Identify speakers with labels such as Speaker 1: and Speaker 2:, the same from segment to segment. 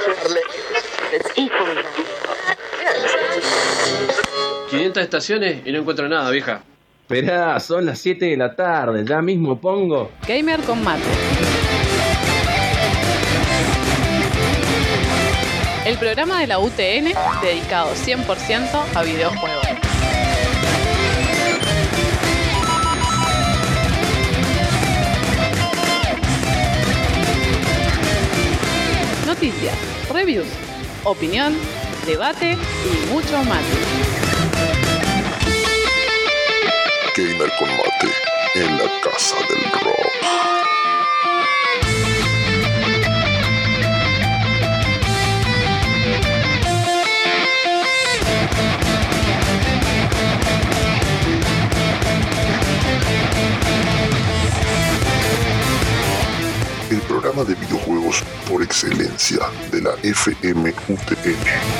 Speaker 1: 500 estaciones y no encuentro nada, vieja.
Speaker 2: Esperá, son las 7 de la tarde, ya mismo pongo
Speaker 3: Gamer con Mate. El programa de la UTN dedicado 100% a videojuegos. Noticias, reviews, opinión, debate y mucho más.
Speaker 4: Gamer con Mate en la casa del rock. El programa de videojuegos por excelencia de la FM UTN.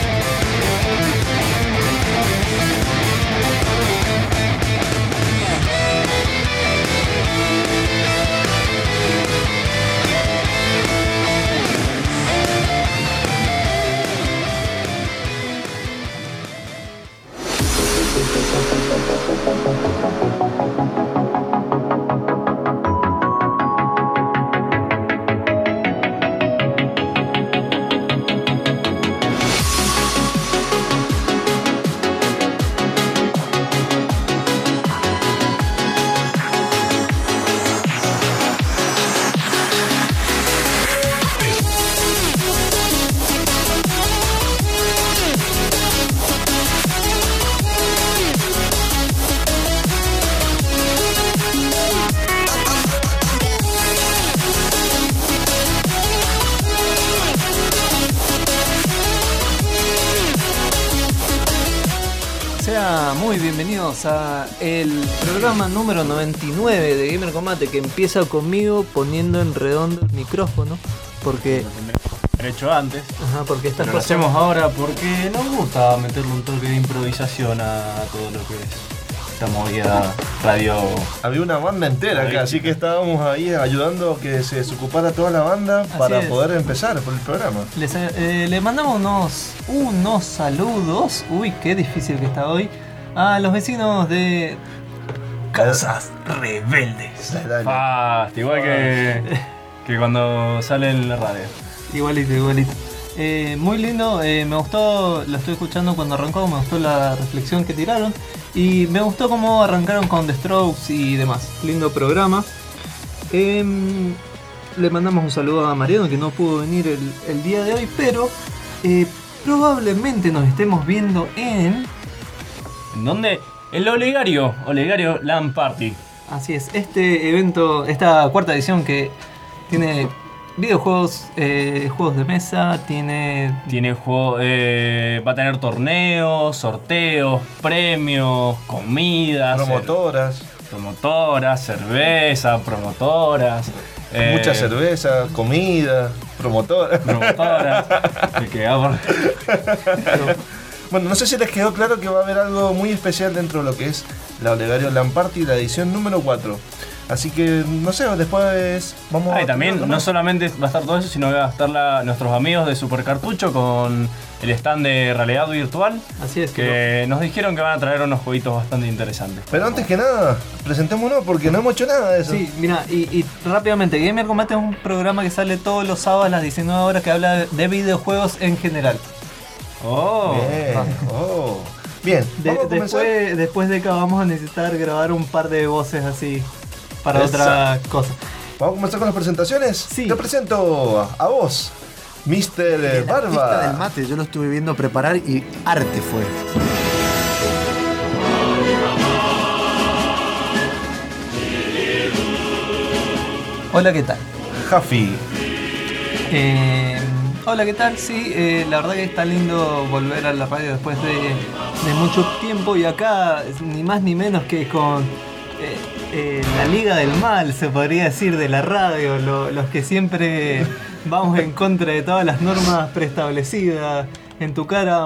Speaker 5: Muy bienvenidos a el programa número 99 de Gamer con Mate, que empieza conmigo poniendo en redondo el micrófono porque
Speaker 6: lo hecho antes.
Speaker 5: Ajá, porque estas
Speaker 6: lo hacemos ahora porque nos gusta meterle un toque de improvisación a todo lo que es esta movida radio.
Speaker 7: Había una banda entera acá, así que estábamos ahí ayudando a que se desocupara toda la banda para poder empezar por el programa.
Speaker 5: Le mandamos unos saludos. Uy, qué difícil que está hoy. A los vecinos de Casas Rebeldes.
Speaker 6: Igual que cuando sale en la radio.
Speaker 5: Igualito. Muy lindo, me gustó, lo estoy escuchando cuando arrancó, me gustó la reflexión que tiraron. Y me gustó cómo arrancaron con The Strokes y demás. Lindo programa. Le mandamos un saludo a Mariano, que no pudo venir el día de hoy, pero probablemente nos estemos viendo en
Speaker 6: ¿dónde? El Olegario LAN Party.
Speaker 5: Así es, este evento, esta cuarta edición que tiene videojuegos, juegos de mesa, tiene
Speaker 6: juego, va a tener torneos, sorteos, premios, comidas, promotoras, cerveza, promotoras.
Speaker 7: Mucha cerveza, comida, promotoras. Bueno, no sé si les quedó claro que va a haber algo muy especial dentro de lo que es la Olegario LAN Party, la edición número 4. Así que, no sé, después vamos a...
Speaker 6: Y también no solamente va a estar todo eso, sino que va a estar nuestros amigos de Super Cartucho con el stand de realidad virtual.
Speaker 5: Así es.
Speaker 6: Que nos dijeron que van a traer unos jueguitos bastante interesantes.
Speaker 7: Pero antes que nada, presentémonos porque no hemos hecho nada de eso.
Speaker 5: Sí, mira, y rápidamente, Gamer con Mate es un programa que sale todos los sábados a las 19 horas que habla de videojuegos en general.
Speaker 7: Bien.
Speaker 5: Después de que vamos a necesitar grabar un par de voces así para otra cosa.
Speaker 7: ¿Vamos a comenzar con las presentaciones?
Speaker 5: Sí.
Speaker 7: Te presento a vos, Mr. Barba.
Speaker 8: El artista del mate, yo lo estuve viendo preparar y arte fue.
Speaker 5: Hola, ¿qué tal?
Speaker 7: Jafi.
Speaker 5: Hola, ¿qué tal? Sí, la verdad que está lindo volver a la radio después de mucho tiempo, y acá ni más ni menos que con la Liga del Mal, se podría decir, de la radio, los que siempre vamos en contra de todas las normas preestablecidas. En tu cara,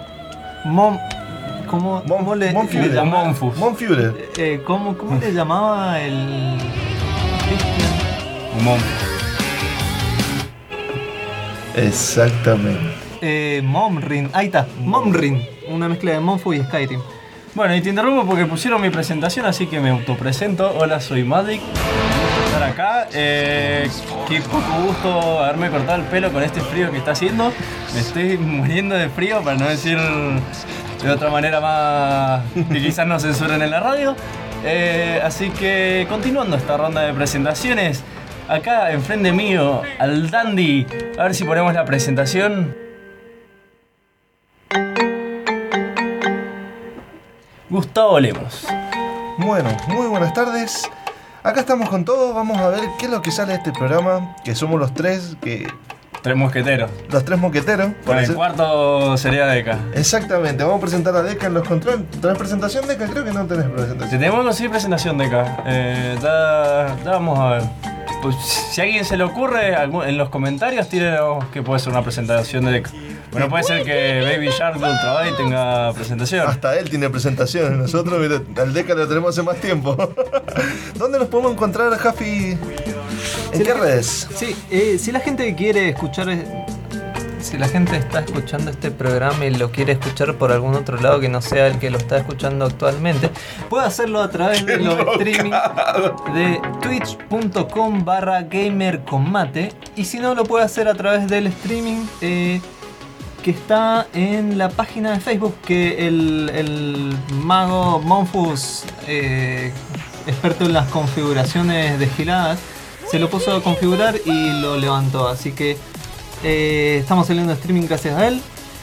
Speaker 5: ¿cómo le llamaba? ¿Cómo le llamaba el Cristian?
Speaker 7: Exactamente.
Speaker 5: Momrin, ahí está, Momrin, una mezcla de Monfu y Skyrim.
Speaker 6: Bueno, y te interrumpo porque pusieron mi presentación, así que me autopresento. Hola, soy Madik. Gusto estar acá. Qué poco gusto haberme cortado el pelo con este frío que está haciendo. Me estoy muriendo de frío, para no decir de otra manera más que quizás no censuren en la radio. Así que continuando esta ronda de presentaciones, acá enfrente mío al Dandy. A ver si ponemos la presentación. Gustavo Lemos.
Speaker 7: Bueno, muy buenas tardes. Acá estamos con todo. Vamos a ver qué es lo que sale de este programa. Que somos los tres,
Speaker 6: Tres mosqueteros.
Speaker 7: los tres moqueteros.
Speaker 6: Por el cuarto sería Deca.
Speaker 7: Exactamente, vamos a presentar a Deca en los controles. ¿Tenés presentación, Deca? Creo que no tenés presentación.
Speaker 6: Tenemos que conseguir presentación Deca. Ya vamos a ver. Pues si a alguien se le ocurre, en los comentarios tírenos que puede ser una presentación de Deca. Bueno, puede ser que Baby Shark de Ultra Bay tenga presentación.
Speaker 7: Hasta él tiene presentación. Nosotros, mira, al Deca lo tenemos hace más tiempo. ¿Dónde nos podemos encontrar, Jafi? ¿En qué redes?
Speaker 5: Sí, si la gente quiere escuchar, si la gente está escuchando este programa y lo quiere escuchar por algún otro lado que no sea el que lo está escuchando actualmente, puede hacerlo a través de los streaming de twitch.com/gamerconmate, y si no, lo puede hacer a través del streaming que está en la página de Facebook que el mago Monfus, experto en las configuraciones de giladas, se lo puso a configurar y lo levantó. Así que estamos saliendo de streaming gracias a él.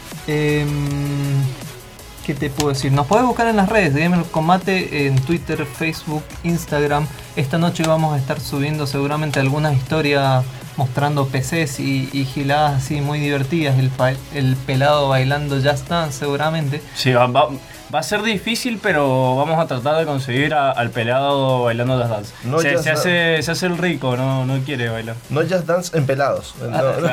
Speaker 5: ¿Qué te puedo decir? Nos podés buscar en las redes de Gamer Combate, en Twitter, Facebook, Instagram. Esta noche vamos a estar subiendo seguramente algunas historias mostrando PCs y giladas así muy divertidas. El pelado bailando Just Dance seguramente.
Speaker 6: Sí, va a ser difícil, pero vamos a tratar de conseguir al pelado bailando Just Dance.
Speaker 7: No
Speaker 6: se hace el rico, no quiere bailar.
Speaker 7: No Just Dance en pelados.
Speaker 6: Claro.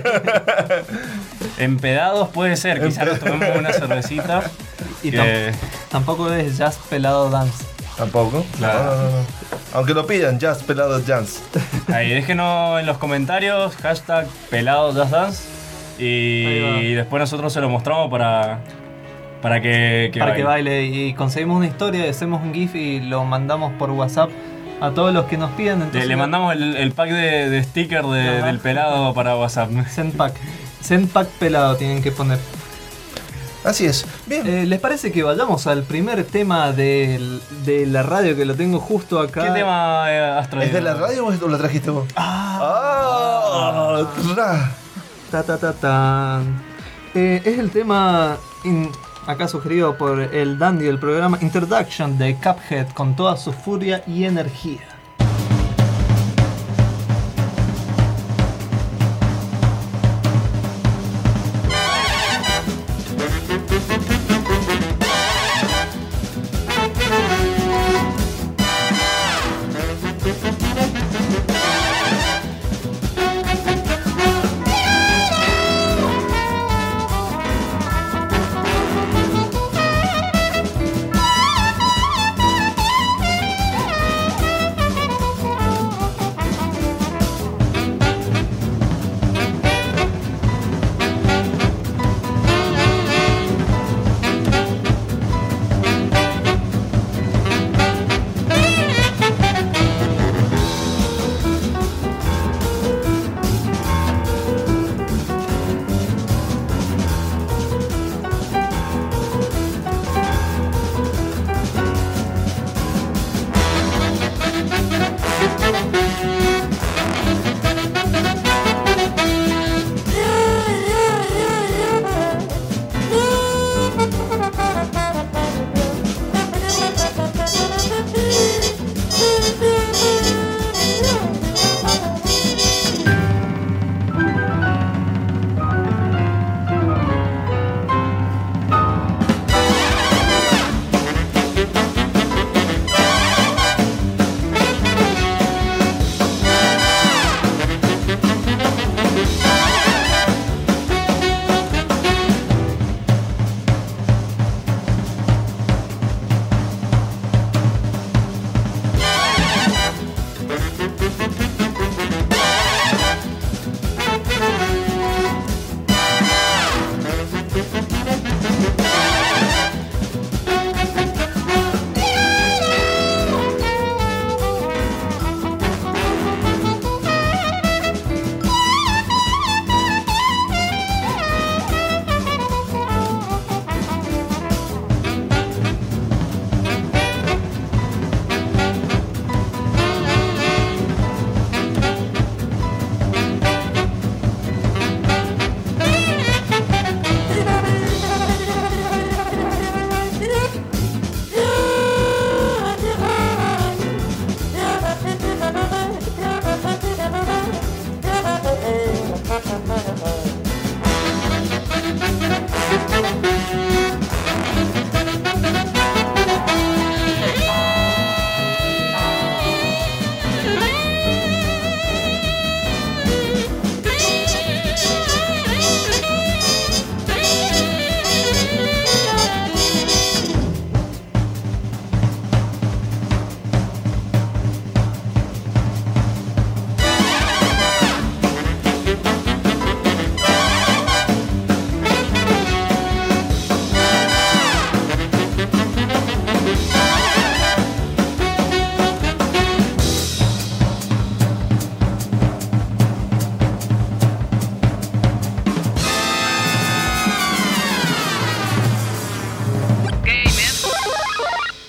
Speaker 6: En pedados puede ser, quizás nos tomemos una cervecita.
Speaker 5: Y tampoco es Just Pelado Dance.
Speaker 7: Tampoco.
Speaker 6: Claro.
Speaker 7: No. Aunque lo pidan, Just Pelado Dance.
Speaker 6: Ahí déjenos en los comentarios hashtag pelado Just Dance y después nosotros se lo mostramos para que
Speaker 5: baile. Y conseguimos una historia, hacemos un GIF y lo mandamos por WhatsApp a todos los que nos pidan. Entonces
Speaker 6: le mandamos el pack de sticker del pelado para WhatsApp.
Speaker 5: Sendpack pelado tienen que poner.
Speaker 7: Así es. Bien.
Speaker 5: ¿Les parece que vayamos al primer tema de la radio, que lo tengo justo acá?
Speaker 6: ¿Qué tema has traído?
Speaker 7: ¿Es de la radio o lo trajiste vos?
Speaker 5: Es el tema acá sugerido por el Dandy del programa Introduction de Cuphead, con toda su furia y energía.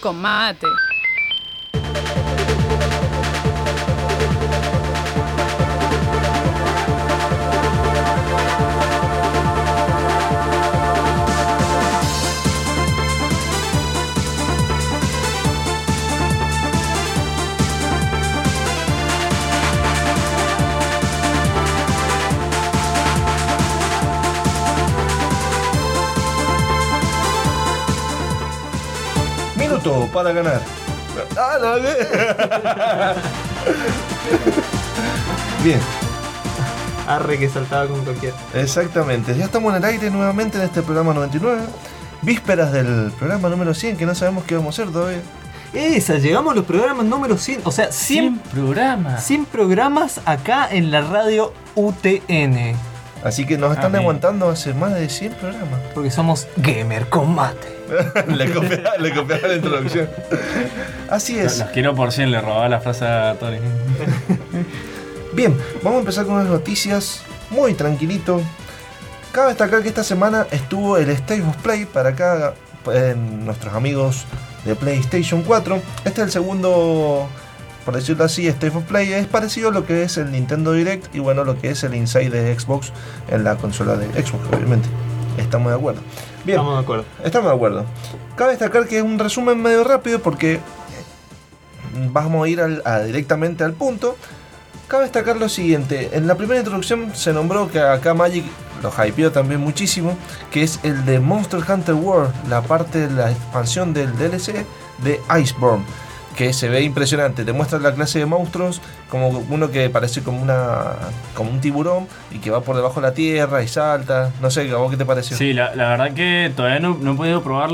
Speaker 3: con mate.
Speaker 7: Minuto para ganar. ¡Ah, la ve! Bien.
Speaker 5: Arre que saltaba con cualquier.
Speaker 7: Exactamente. Ya estamos en el aire nuevamente en este programa 99. Vísperas del programa número 100, que no sabemos qué vamos a hacer todavía.
Speaker 5: Llegamos a los programas número 100. O sea, 100
Speaker 6: programas.
Speaker 5: 100 programas acá en la radio UTN.
Speaker 7: Así que nos están aguantando hace más de 100 programas.
Speaker 5: Porque somos gamer con mate.
Speaker 7: le copiaba la introducción. Así es.
Speaker 6: Los quiero por 100, le robaba la frase a Tony.
Speaker 7: Bien, vamos a empezar con unas noticias muy tranquilito. Cabe destacar que esta semana estuvo el State of Play para acá, nuestros amigos de PlayStation 4. Este es el segundo, por decirlo así, State of Play. Es parecido a lo que es el Nintendo Direct y bueno, lo que es el Inside de Xbox en la consola de Xbox, obviamente. Estamos de acuerdo. Bien, estamos de acuerdo. Cabe destacar que es un resumen medio rápido porque vamos a ir directamente al punto. Cabe destacar lo siguiente. En la primera introducción se nombró que acá Magic lo hypeó también muchísimo, que es el de Monster Hunter World, la parte de la expansión del DLC de Iceborne, que se ve impresionante. Te muestra la clase de monstruos, como uno que parece como un tiburón y que va por debajo de la tierra y salta. No sé, ¿a vos qué te pareció?
Speaker 6: Sí, la verdad que todavía no he podido probar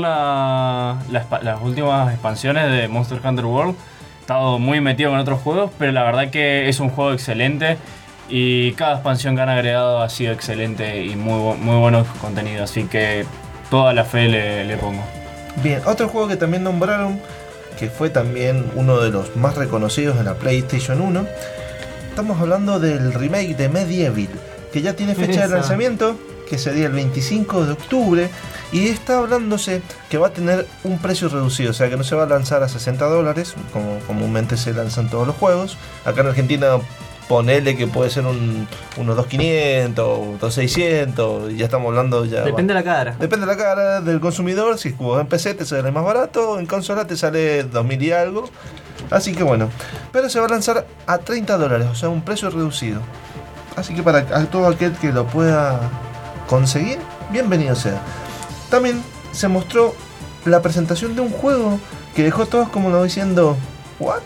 Speaker 6: las últimas expansiones de Monster Hunter World. He estado muy metido con otros juegos, pero la verdad que es un juego excelente y cada expansión que han agregado ha sido excelente y muy buenos contenidos, así que toda la fe le pongo.
Speaker 7: Bien, otro juego que también nombraron, que fue también uno de los más reconocidos en la PlayStation 1. Estamos hablando del remake de Medieval, que ya tiene fecha de lanzamiento, que sería el 25 de octubre, y está hablándose que va a tener un precio reducido, o sea que no se va a lanzar a $60, como comúnmente se lanzan todos los juegos. Acá en Argentina ponele que puede ser unos 2.500, 2.600, y ya estamos hablando ya...
Speaker 5: Depende de la cara.
Speaker 7: Depende de la cara del consumidor. Si juegas en PC te sale más barato, en consola te sale 2.000 y algo. Así que bueno, pero se va a lanzar a $30, o sea un precio reducido. Así que para todo aquel que lo pueda conseguir, bienvenido sea. También se mostró la presentación de un juego que dejó a todos como diciendo ¿What?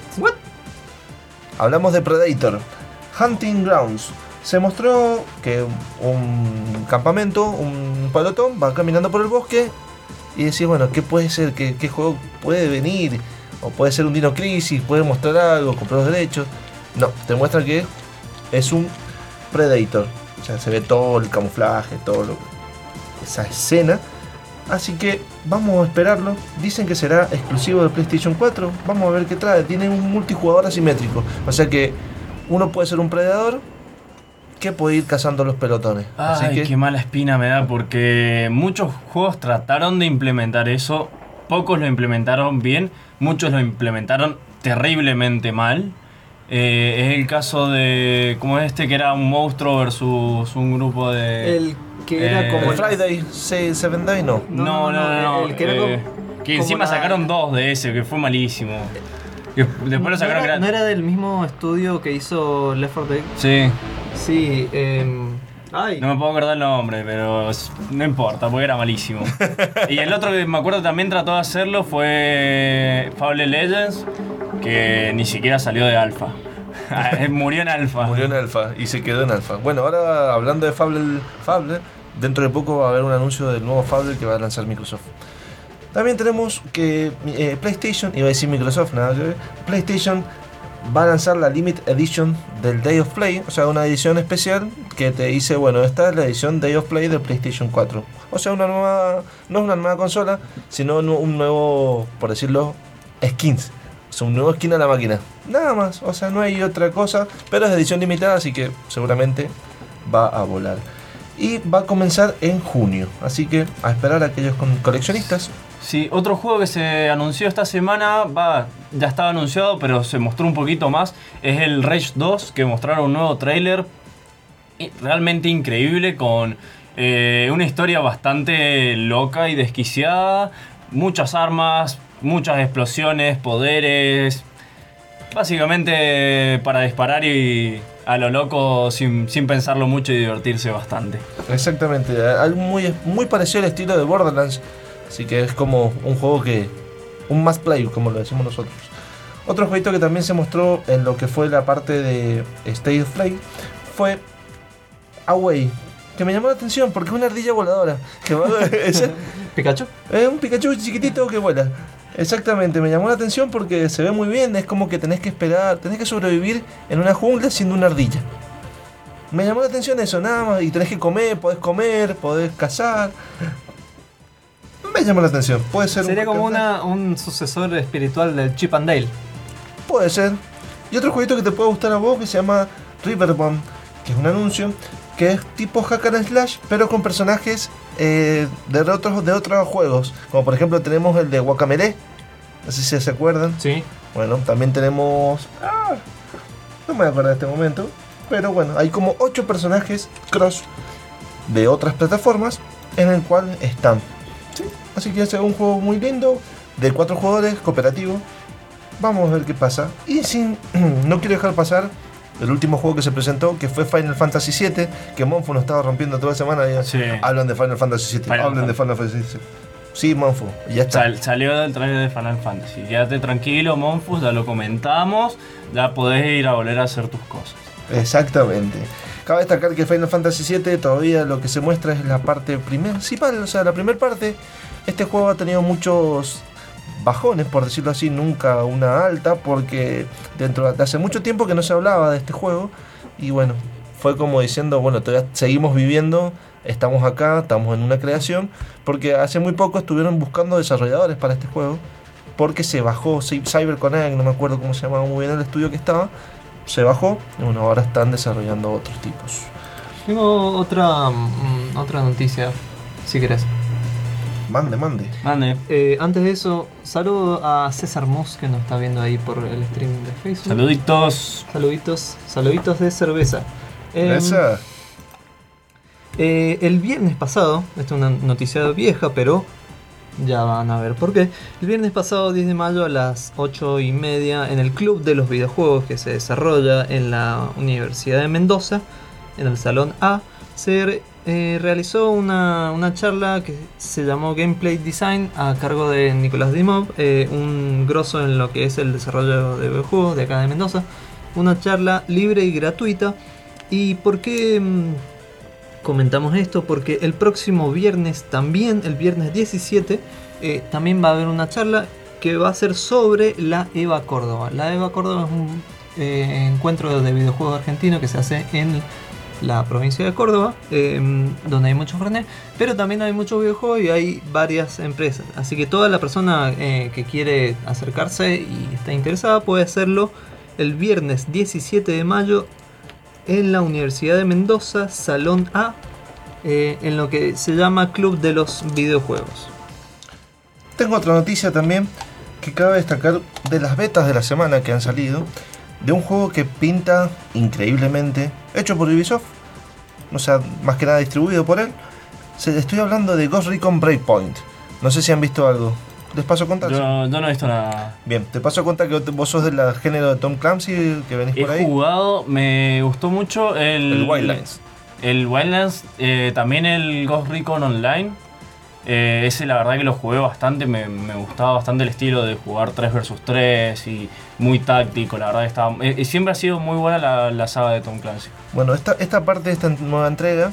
Speaker 7: Hablamos de Predator Hunting Grounds. Se mostró que un campamento, un pelotón va caminando por el bosque y decís, bueno, ¿qué puede ser? ¿Qué juego puede venir? O puede ser un Dino Crisis, puede mostrar algo, comprar los derechos. No, te muestra que es un Predator. O sea, se ve todo el camuflaje, esa escena. Así que vamos a esperarlo. Dicen que será exclusivo de PlayStation 4. Vamos a ver qué trae. Tiene un multijugador asimétrico. O sea que uno puede ser un predador que puede ir cazando los pelotones.
Speaker 6: Ay,
Speaker 7: así que...
Speaker 6: qué mala espina me da, porque muchos juegos trataron de implementar eso. Pocos lo implementaron bien. Muchos lo implementaron terriblemente mal. Es el caso de... ¿Cómo es este? Que era un monstruo versus un grupo de...
Speaker 5: El que era como...
Speaker 7: el Friday 7 Day, no.
Speaker 6: No.
Speaker 5: El que era como...
Speaker 6: Que encima sacaron dos de ese, que fue malísimo. Que después lo sacaron...
Speaker 5: ¿No era del mismo estudio que hizo Left 4 Dead?
Speaker 6: Sí.
Speaker 5: Sí,
Speaker 6: No me puedo acordar el nombre, pero no importa, porque era malísimo. Y el otro que me acuerdo también trató de hacerlo fue Fable Legends, que ni siquiera salió de alfa. Murió en alfa.
Speaker 7: Murió en alfa y se quedó en alfa. Bueno, ahora hablando de Fable, dentro de poco va a haber un anuncio del nuevo Fable que va a lanzar Microsoft. También tenemos que PlayStation, iba a decir Microsoft, nada que ver, PlayStation va a lanzar la Limited Edition del Day of Play, o sea, una edición especial que te dice, bueno, esta es la edición Day of Play de PlayStation 4. O sea, no es una nueva consola, sino un nuevo, por decirlo, skins. O sea, un nuevo skin a la máquina. Nada más, o sea, no hay otra cosa, pero es de edición limitada, así que seguramente va a volar. y va a comenzar en junio. Así que a esperar a aquellos coleccionistas.
Speaker 6: Sí, otro juego que se anunció esta semana, ya estaba anunciado, pero se mostró un poquito más, es el Rage 2, que mostraron un nuevo tráiler realmente increíble, con una historia bastante loca y desquiciada, muchas armas, muchas explosiones, poderes, básicamente para disparar y a lo loco sin pensarlo mucho y divertirse bastante.
Speaker 7: Exactamente, algo muy parecido al estilo de Borderlands. Así que es como un juego un must play, como lo decimos nosotros. Otro jueguito que también se mostró en lo que fue la parte de State of Play fue Away, que me llamó la atención porque es una ardilla voladora.
Speaker 5: ¿Pikachu?
Speaker 7: Es un Pikachu chiquitito que vuela. Exactamente, me llamó la atención porque se ve muy bien. Es como que tenés que esperar, tenés que sobrevivir en una jungla siendo una ardilla. Me llamó la atención eso, nada más. Y tenés que comer, podés cazar. Me llama la atención. Puede ser.
Speaker 5: Sería como un sucesor espiritual del Chip and Dale.
Speaker 7: Puede ser. Y otro jueguito que te puede gustar a vos que se llama Riverbomb, que es un anuncio que es tipo hack and slash, pero con personajes de otros juegos. Como por ejemplo tenemos el de Guacamelee. No sé si se acuerdan.
Speaker 5: Sí.
Speaker 7: Bueno, también tenemos. No me acuerdo de este momento. Pero bueno, hay como 8 personajes cross de otras plataformas en el cual están. Así que es un juego muy lindo, de 4 jugadores, cooperativo. Vamos a ver qué pasa. Y no quiero dejar pasar el último juego que se presentó, que fue Final Fantasy VII, que Monfu nos estaba rompiendo toda la semana.
Speaker 6: Sí.
Speaker 7: Hablan de Final Fantasy VII, hablan de Final Fantasy VII. Sí, Monfu, ya está.
Speaker 6: Salió el trailer de Final Fantasy. Quédate tranquilo, Monfu, ya lo comentamos. Ya podés ir a volver a hacer tus cosas.
Speaker 7: Exactamente. Cabe destacar que Final Fantasy VII todavía lo que se muestra es la parte principal, o sea, la primera parte. Este juego ha tenido muchos bajones, por decirlo así, nunca una alta, porque dentro de hace mucho tiempo que no se hablaba de este juego. Y bueno, fue como diciendo, bueno, todavía seguimos viviendo, estamos acá, estamos en una creación, porque hace muy poco estuvieron buscando desarrolladores para este juego, porque se bajó CyberConnect, no me acuerdo cómo se llamaba muy bien el estudio que estaba. Se bajó y bueno, ahora están desarrollando otros tipos.
Speaker 5: Tengo otra noticia, si querés.
Speaker 7: Mande.
Speaker 5: Antes de eso, saludo a César Moss, que nos está viendo ahí por el streaming de Facebook. Saluditos de cerveza.
Speaker 7: Esa.
Speaker 5: El viernes pasado, esta es una noticia vieja, pero ya van a ver por qué. El viernes pasado, 10 de mayo, a las 8:30, en el Club de los Videojuegos que se desarrolla en la Universidad de Mendoza, en el Salón A, se realizó una charla que se llamó Gameplay Design a cargo de Nicolás Dimov, un grosso en lo que es el desarrollo de videojuegos de acá de Mendoza. Una charla libre y gratuita. ¿Y por qué comentamos esto? Porque el próximo viernes también, el viernes 17, también va a haber una charla que va a ser sobre la EVA Córdoba. La EVA Córdoba es un encuentro de videojuegos argentino que se hace en la provincia de Córdoba, donde hay muchos frenes, pero también hay muchos videojuegos y hay varias empresas. Así que toda la persona que quiere acercarse y está interesada puede hacerlo el viernes 17 de mayo en la Universidad de Mendoza, Salón A, en lo que se llama Club de los Videojuegos.
Speaker 7: Tengo otra noticia también que cabe destacar de las betas de la semana que han salido, de un juego que pinta increíblemente, hecho por Ubisoft, o sea, más que nada distribuido por él. Estoy hablando de Ghost Recon Breakpoint. No sé si han visto algo. ¿Les paso a contar?
Speaker 6: Yo no he visto nada.
Speaker 7: Bien, te paso a contar que vos sos del género de Tom Clancy, que venís por ahí.
Speaker 6: He jugado, me gustó mucho el
Speaker 7: Wildlands.
Speaker 6: El Wildlands, también el Ghost Recon Online. Ese la verdad que lo jugué bastante, me gustaba bastante el estilo de jugar 3 vs 3 y muy táctico, la verdad que estaba... siempre ha sido muy buena la saga de Tom Clancy.
Speaker 7: Bueno, esta parte de esta nueva entrega,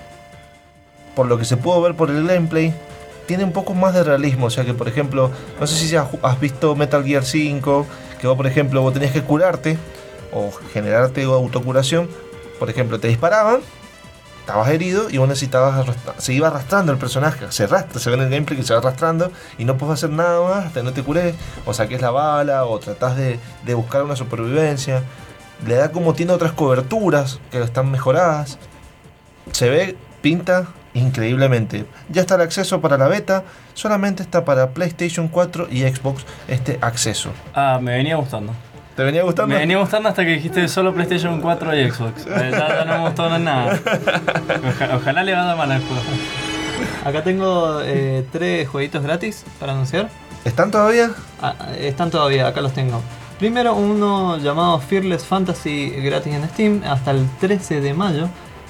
Speaker 7: por lo que se pudo ver por el gameplay, tiene un poco más de realismo. O sea que, por ejemplo, no sé si has visto Metal Gear 5, que vos, por ejemplo, vos tenías que curarte o generarte autocuración. Por ejemplo, te disparaban, estabas herido y vos necesitabas se iba arrastrando el personaje, se ve en el gameplay que se va arrastrando y no puedes hacer nada más hasta que no te cures o saques la bala o tratás de buscar una supervivencia. Le da como tiene otras coberturas que están mejoradas. Se ve pinta increíblemente. Ya está el acceso para la beta, solamente está para PlayStation 4 y Xbox este acceso.
Speaker 6: Ah, me venía gustando.
Speaker 7: ¿Te venía gustando?
Speaker 6: Me venía gustando hasta que dijiste solo PlayStation 4 y Xbox. Ya no me gustó nada. Ojalá le vaya mal al juego.
Speaker 5: Acá tengo 3 jueguitos gratis para anunciar.
Speaker 7: ¿Están todavía?
Speaker 5: Están todavía, acá los tengo. Primero uno llamado Fearless Fantasy gratis en Steam hasta el 13 de mayo.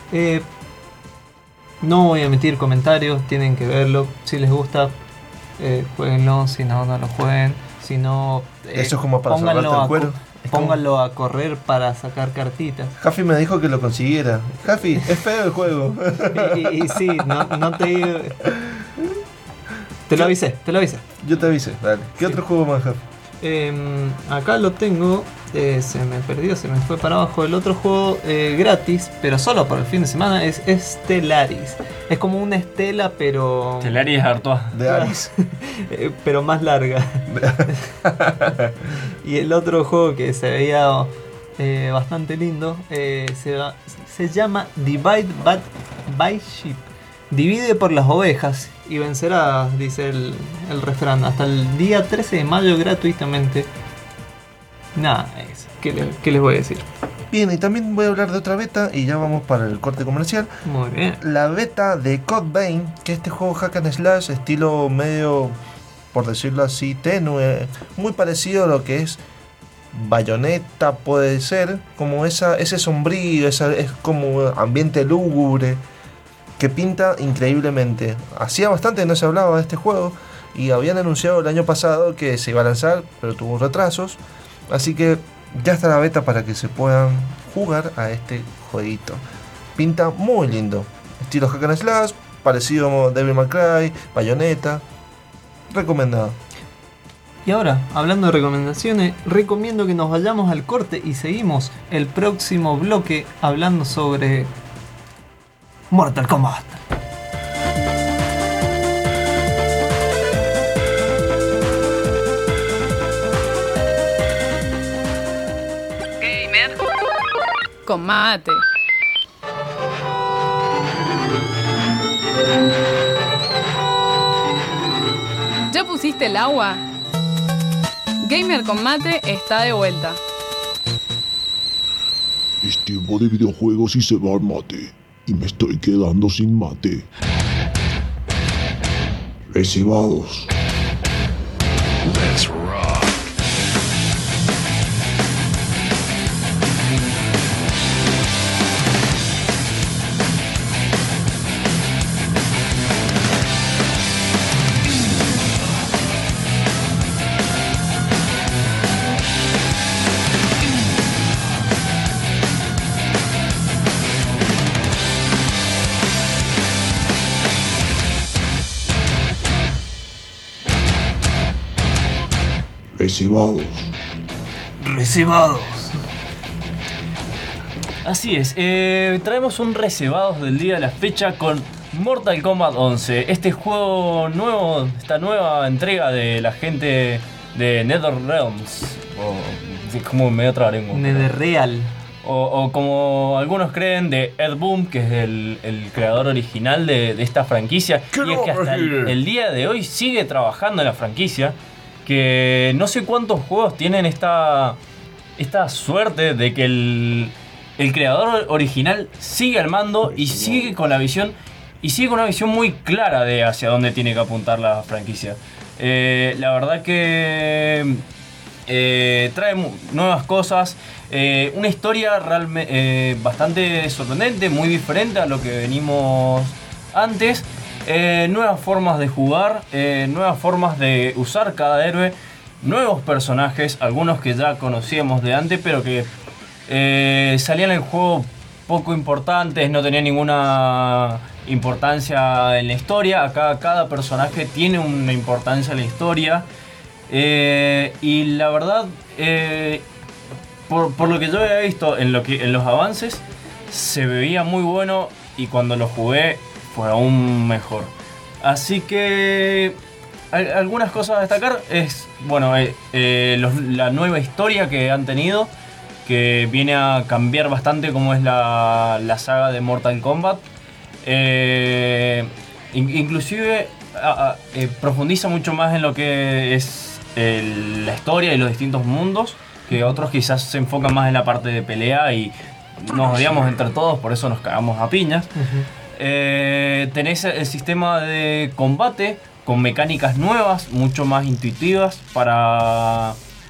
Speaker 5: No voy a emitir comentarios, tienen que verlo. Si les gusta, jueguenlo. Si no, no lo jueguen. Si no,
Speaker 7: eso es como para sacarte el cuero.
Speaker 5: Pónganlo a correr para sacar cartitas.
Speaker 7: Jafi me dijo que lo consiguiera. Jafi, es feo el juego.
Speaker 5: Y sí, no te... Te lo avisé.
Speaker 7: Yo te avisé, dale. ¿Qué otro juego más, Jafi?
Speaker 5: Acá lo tengo. Se me perdió, se me fue para abajo. El otro juego gratis, pero solo por el fin de semana, es Stellaris. Es como una estela, pero...
Speaker 6: Stellaris Artois.
Speaker 7: De Aris.
Speaker 5: Pero más larga. Y el otro juego que se veía bastante lindo se llama Divide by Sheep. Divide por las ovejas y vencerás, dice el refrán. Hasta el día 13 de mayo gratuitamente. Nada, ¿qué les voy a decir?
Speaker 7: Bien, y también voy a hablar de otra beta y ya vamos para el corte comercial.
Speaker 5: Muy bien.
Speaker 7: La beta de Code Vein, que es este juego hack and slash, estilo medio, por decirlo así, tenue, muy parecido a lo que es Bayonetta, puede ser, como ese sombrío, es como ambiente lúgubre, que pinta increíblemente. Hacía bastante que no se hablaba de este juego y habían anunciado el año pasado que se iba a lanzar, pero tuvo retrasos. Así que ya está la beta para que se puedan jugar a este jueguito. Pinta muy lindo. Estilo hack and slash, parecido a Devil May Cry, Bayonetta. Recomendado.
Speaker 5: Y ahora, hablando de recomendaciones, recomiendo que nos vayamos al corte y seguimos el próximo bloque hablando sobre Mortal Kombat.
Speaker 3: Gamer con mate. ¿Ya pusiste el agua? Gamer con mate está de vuelta.
Speaker 4: Es tiempo de videojuegos y se va el mate. Y me estoy quedando sin mate. Recibados. Let's rock.
Speaker 5: Recibados.
Speaker 6: Así es, traemos un reservados del día de la fecha con Mortal Kombat 11. Este juego nuevo, esta nueva entrega de la gente de NetherRealms. O como medio trabalengua.
Speaker 5: NetherReal.
Speaker 6: O como algunos creen, de Ed Boon, que es el creador original de esta franquicia. Y es que hasta el día de hoy sigue trabajando en la franquicia. Que no sé cuántos juegos tienen esta suerte de que el creador original sigue al mando y sigue con la visión. Y sigue con una visión muy clara de hacia dónde tiene que apuntar la franquicia. La verdad que trae nuevas cosas. Una historia realmente bastante sorprendente, muy diferente a lo que venimos antes. Nuevas formas de jugar, nuevas formas de usar cada héroe, nuevos personajes, algunos que ya conocíamos de antes, pero que salían en el juego poco importantes, no tenían ninguna importancia en la historia. Acá cada personaje tiene una importancia en la historia. Y la verdad, por lo que yo había visto en los avances, se veía muy bueno y cuando lo jugué fue aún mejor. Así que algunas cosas a destacar es, bueno, la nueva historia que han tenido, que viene a cambiar bastante como es la saga de Mortal Kombat. Inclusive profundiza mucho más en lo que es la historia y los distintos mundos, que otros quizás se enfocan más en la parte de pelea y nos odiamos entre todos, por eso nos cagamos a piñas. Tenés el sistema de combate con mecánicas nuevas, mucho más intuitivas para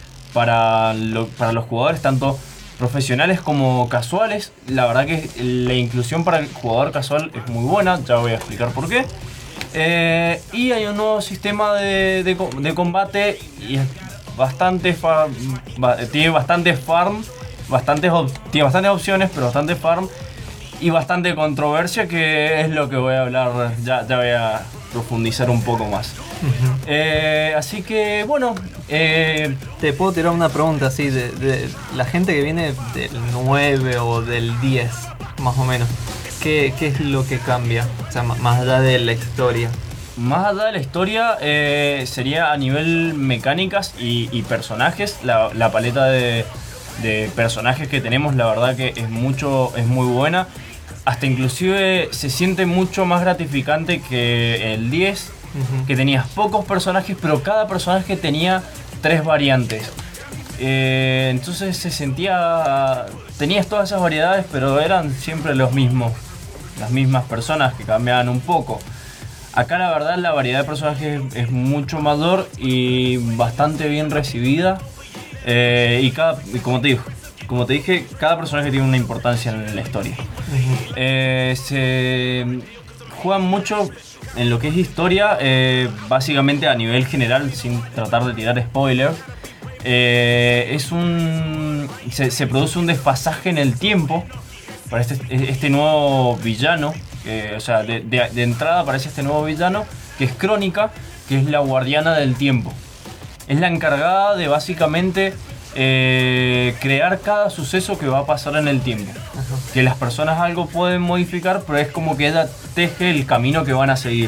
Speaker 6: los jugadores, tanto profesionales como casuales. La verdad que la inclusión para el jugador casual es muy buena, ya voy a explicar por qué. Y hay un nuevo sistema de combate y es tiene bastantes opciones, pero bastante farm y bastante controversia, que es lo que voy a hablar, ya voy a profundizar un poco más. Así que bueno,
Speaker 5: te puedo tirar una pregunta así de la gente que viene del 9 o del 10 más o menos, ¿qué es lo que cambia? O sea, más allá de la historia.
Speaker 6: Más allá de la historia, sería a nivel mecánicas y personajes. La paleta de personajes que tenemos, la verdad que es muy buena. Hasta inclusive se siente mucho más gratificante que el 10, que tenías pocos personajes, pero cada personaje tenía 3 variantes. Entonces tenías todas esas variedades, pero eran siempre los mismos, las mismas personas que cambiaban un poco. Acá la verdad la variedad de personajes es mucho mayor y bastante bien recibida. Y como te dije, cada personaje tiene una importancia en la historia. Se juegan mucho en lo que es historia, básicamente a nivel general, sin tratar de tirar spoilers. Se produce un desfasaje en el tiempo para este nuevo villano. O sea, de entrada aparece este nuevo villano, que es Crónica, que es la guardiana del tiempo. Es la encargada de básicamente crear cada suceso que va a pasar en el tiempo. Que las personas algo pueden modificar, pero es como que ella teje el camino que van a seguir.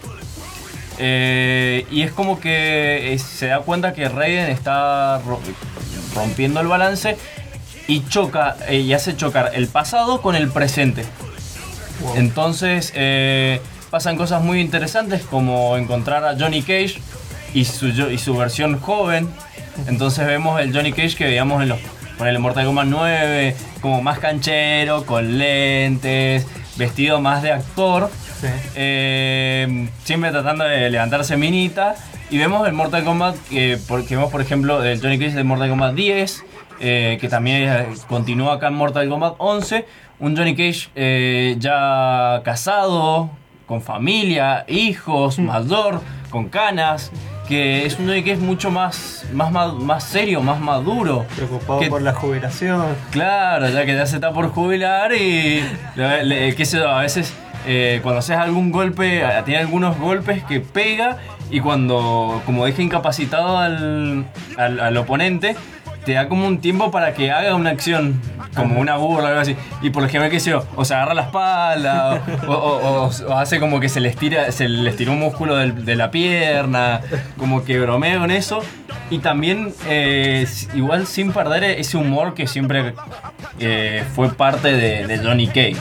Speaker 6: Y es como que se da cuenta que Raiden está rompiendo el balance y hace chocar el pasado con el presente. Wow. Entonces pasan cosas muy interesantes, como encontrar a Johnny Cage y su versión joven. Entonces vemos el Johnny Cage que veíamos en el Mortal Kombat 9, como más canchero, con lentes, vestido más de actor, sí. Siempre tratando de levantarse minita. Y vemos el Mortal Kombat, porque vemos por ejemplo el Johnny Cage del Mortal Kombat 10, que también continúa acá en Mortal Kombat 11. Un Johnny Cage ya casado, con familia, hijos, mayor, con canas. Que es un Johnny Cage mucho más serio, más maduro.
Speaker 5: Preocupado por la jubilación.
Speaker 6: Claro, ya se está por jubilar y qué sé yo, a veces cuando haces algún golpe, tiene algunos golpes que pega y como deja incapacitado al oponente, te da como un tiempo para que haga una acción, como una burla o algo así. Y por lo general, qué sé yo, o se agarra la espalda, o hace como que se le estiró un músculo de la pierna, como que bromea con eso. Y también, igual sin perder ese humor que siempre fue parte de Johnny Cage.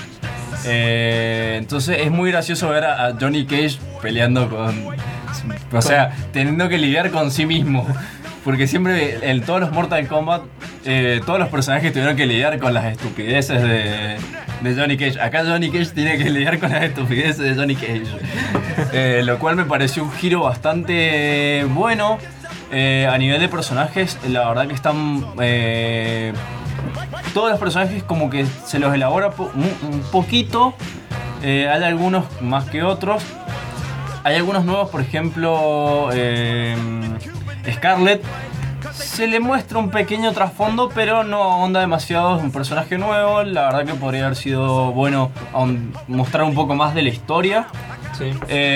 Speaker 6: Entonces es muy gracioso ver a Johnny Cage peleando o sea, teniendo que lidiar con sí mismo. Porque siempre en todos los Mortal Kombat, todos los personajes tuvieron que lidiar con las estupideces de Johnny Cage. Acá Johnny Cage tiene que lidiar con las estupideces de Johnny Cage. Lo cual me pareció un giro bastante bueno. A nivel de personajes, la verdad que están... todos los personajes como que se los elabora un poquito. Hay algunos más que otros. Hay algunos nuevos, por ejemplo... Scarlet se le muestra un pequeño trasfondo, pero no ahonda demasiado. Es un personaje nuevo. La verdad que podría haber sido bueno mostrar un poco más de la historia. Sí.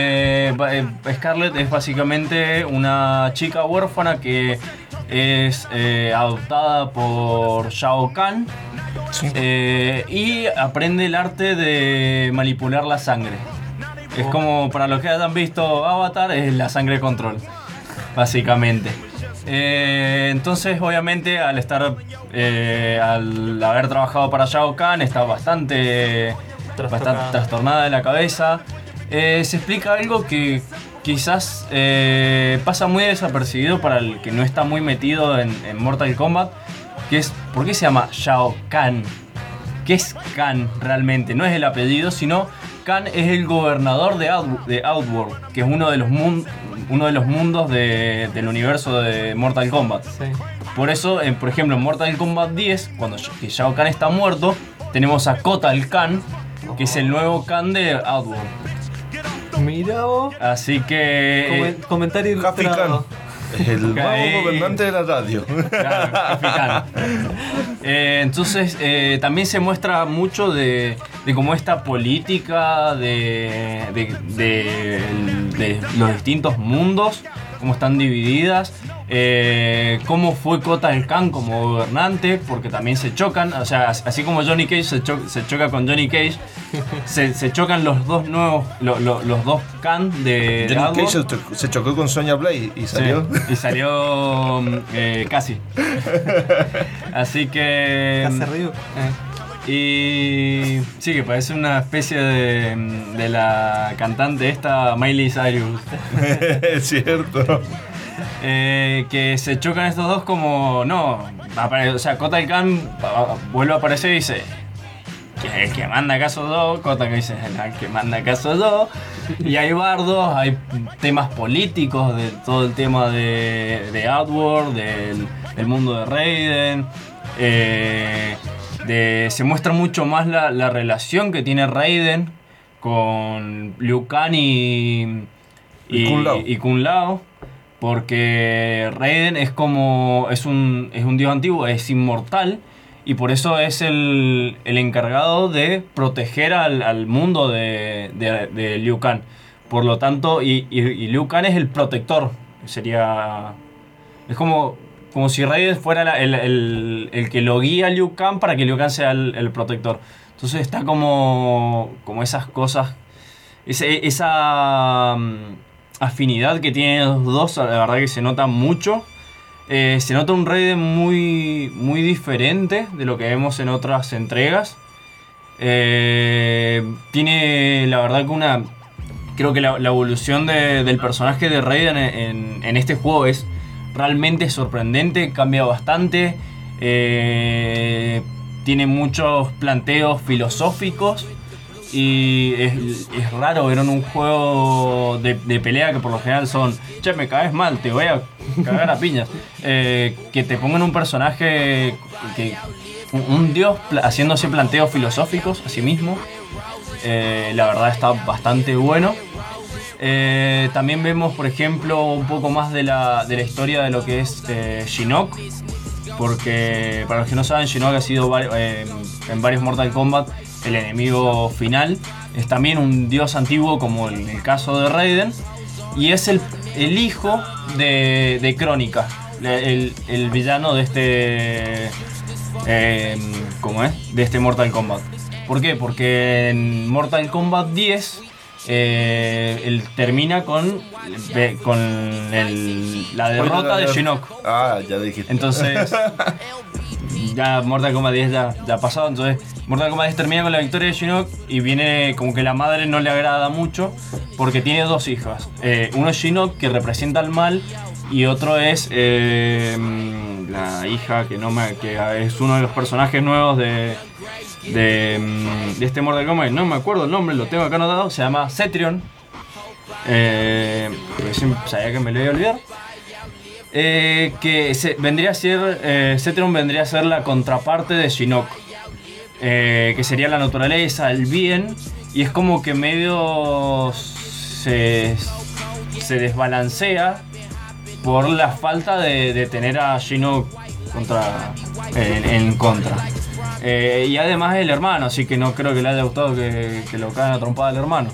Speaker 6: Scarlet es básicamente una chica huérfana que es adoptada por Shao Kahn. Sí. Y aprende el arte de manipular la sangre. Es como, para los que hayan visto Avatar, es la sangre control, básicamente. Entonces, obviamente, al haber trabajado para Shao Kahn, está bastante bastante trastornada de la cabeza. Se explica algo que quizás pasa muy desapercibido para el que no está muy metido en Mortal Kombat, que es ¿por qué se llama Shao Kahn? ¿Qué es Kahn realmente? No es el apellido, sino Kahn es el gobernador de Outworld, que es uno de los mundos del universo de Mortal Kombat.
Speaker 5: Sí.
Speaker 6: Por eso, por ejemplo, en Mortal Kombat 10, cuando Shao Kahn está muerto, tenemos a Kotal Kahn, que es el nuevo Kahn de Outworld.
Speaker 5: Mirá vos.
Speaker 6: Así que...
Speaker 5: Comentario
Speaker 7: Happy
Speaker 5: ilustrado.
Speaker 7: Khan, el nuevo gobernante de la radio.
Speaker 6: Claro, Africano. Entonces también se muestra mucho de cómo esta política de los distintos mundos, cómo están divididas, cómo fue Kotal Kahn como gobernante, porque también se chocan, o sea, así como Johnny Cage se choca con Johnny Cage, se chocan los dos nuevos, los dos Kahn de
Speaker 7: Johnny
Speaker 6: Outworld.
Speaker 7: Cage se chocó con Sonya Blade y salió.
Speaker 6: Sí, y salió casi. Así que...
Speaker 5: Hace Ryu.
Speaker 6: Y sí, que parece una especie de la cantante esta, Miley Cyrus.
Speaker 7: Es cierto.
Speaker 6: Que se chocan estos dos como... No, o sea, Kotal Kahn vuelve a aparecer y dice... Que manda acaso yo. Kotal Kahn dice, "No, que manda acaso yo". Y hay bardos, hay temas políticos de todo el tema de Outworld, del mundo de Raiden. Se muestra mucho más la relación que tiene Raiden con Liu Kang y Kung Lao, porque Raiden es un dios antiguo, es inmortal, y por eso es el encargado de proteger al mundo de Liu Kang. Por lo tanto, y Liu Kang es el protector. Es como si Raiden fuera el que lo guía a Liu Kang para que Liu Kang sea el protector. Entonces está como esas cosas, esa afinidad que tienen los dos, la verdad que se nota mucho. Se nota un Raiden muy, muy diferente de lo que vemos en otras entregas. Tiene la verdad que creo que la evolución del personaje de Raiden en este juego es realmente sorprendente, cambia bastante, tiene muchos planteos filosóficos y es raro ver en un juego de pelea que por lo general son che, me caes mal, te voy a cagar a piñas, que te pongan un personaje un dios haciéndose planteos filosóficos a sí mismo. La verdad está bastante bueno. También vemos, por ejemplo, un poco más de la historia de lo que es Shinnok, porque para los que no saben, Shinnok ha sido en varios Mortal Kombat el enemigo final. Es también un dios antiguo como en el caso de Raiden, y es el hijo de Crónica, el villano de este Mortal Kombat. ¿Por qué? Porque en Mortal Kombat 10 él termina con la derrota de Shinnok.
Speaker 7: Ah, ya dijiste.
Speaker 6: Entonces, ya Mortal Kombat 10 ya ha pasado. Entonces, Mortal Kombat 10 termina con la victoria de Shinnok y viene como que la madre no le agrada mucho porque tiene dos hijas. Uno es Shinnok, que representa el mal, y otro es la hija que es uno de los personajes nuevos de este Mortal Kombat. No me acuerdo el nombre, lo tengo acá anotado. Se llama Cetrion. Sabía que me lo iba a olvidar. Cetrion vendría a ser la contraparte de Shinnok, que sería la naturaleza, el bien, y es como que medio se desbalancea por la falta de tener a Shinnok en contra. Y además es el hermano, así que no creo que le haya gustado que lo caigan a trompada al hermano.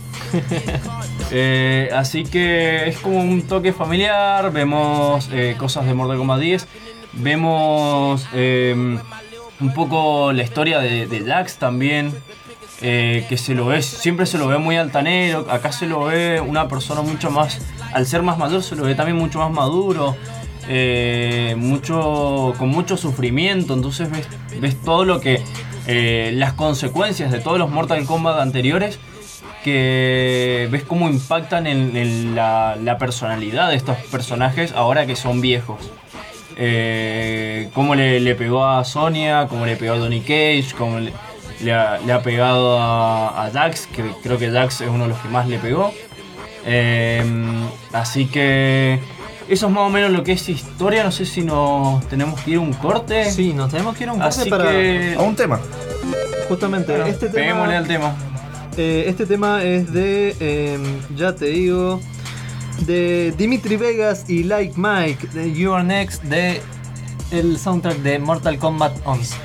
Speaker 6: Así que es como un toque familiar. Vemos cosas de Mortal Kombat 10. Vemos un poco la historia de Jax también, que siempre se lo ve muy altanero. Acá se lo ve una persona mucho más, al ser más mayor se lo ve también mucho más maduro, con mucho sufrimiento. Entonces ves todo lo que las consecuencias de todos los Mortal Kombat anteriores, que ves cómo impactan en la personalidad de estos personajes ahora que son viejos. Cómo le pegó a Sonya, cómo le pegó a Johnny Cage, cómo le ha pegado a Jax, que creo que Jax es uno de los que más le pegó. Así que eso es más o menos lo que es historia. No sé si nos tenemos que ir a un corte.
Speaker 5: Sí, nos tenemos que ir a un corte
Speaker 6: Así
Speaker 5: para...
Speaker 6: que...
Speaker 7: A un tema.
Speaker 5: Justamente,
Speaker 6: Bueno,
Speaker 5: este tema...
Speaker 6: peguémosle al tema.
Speaker 5: Este tema es de, ya te digo, de Dimitri Vegas y Like Mike, de You Are Next, de el soundtrack de Mortal Kombat 11.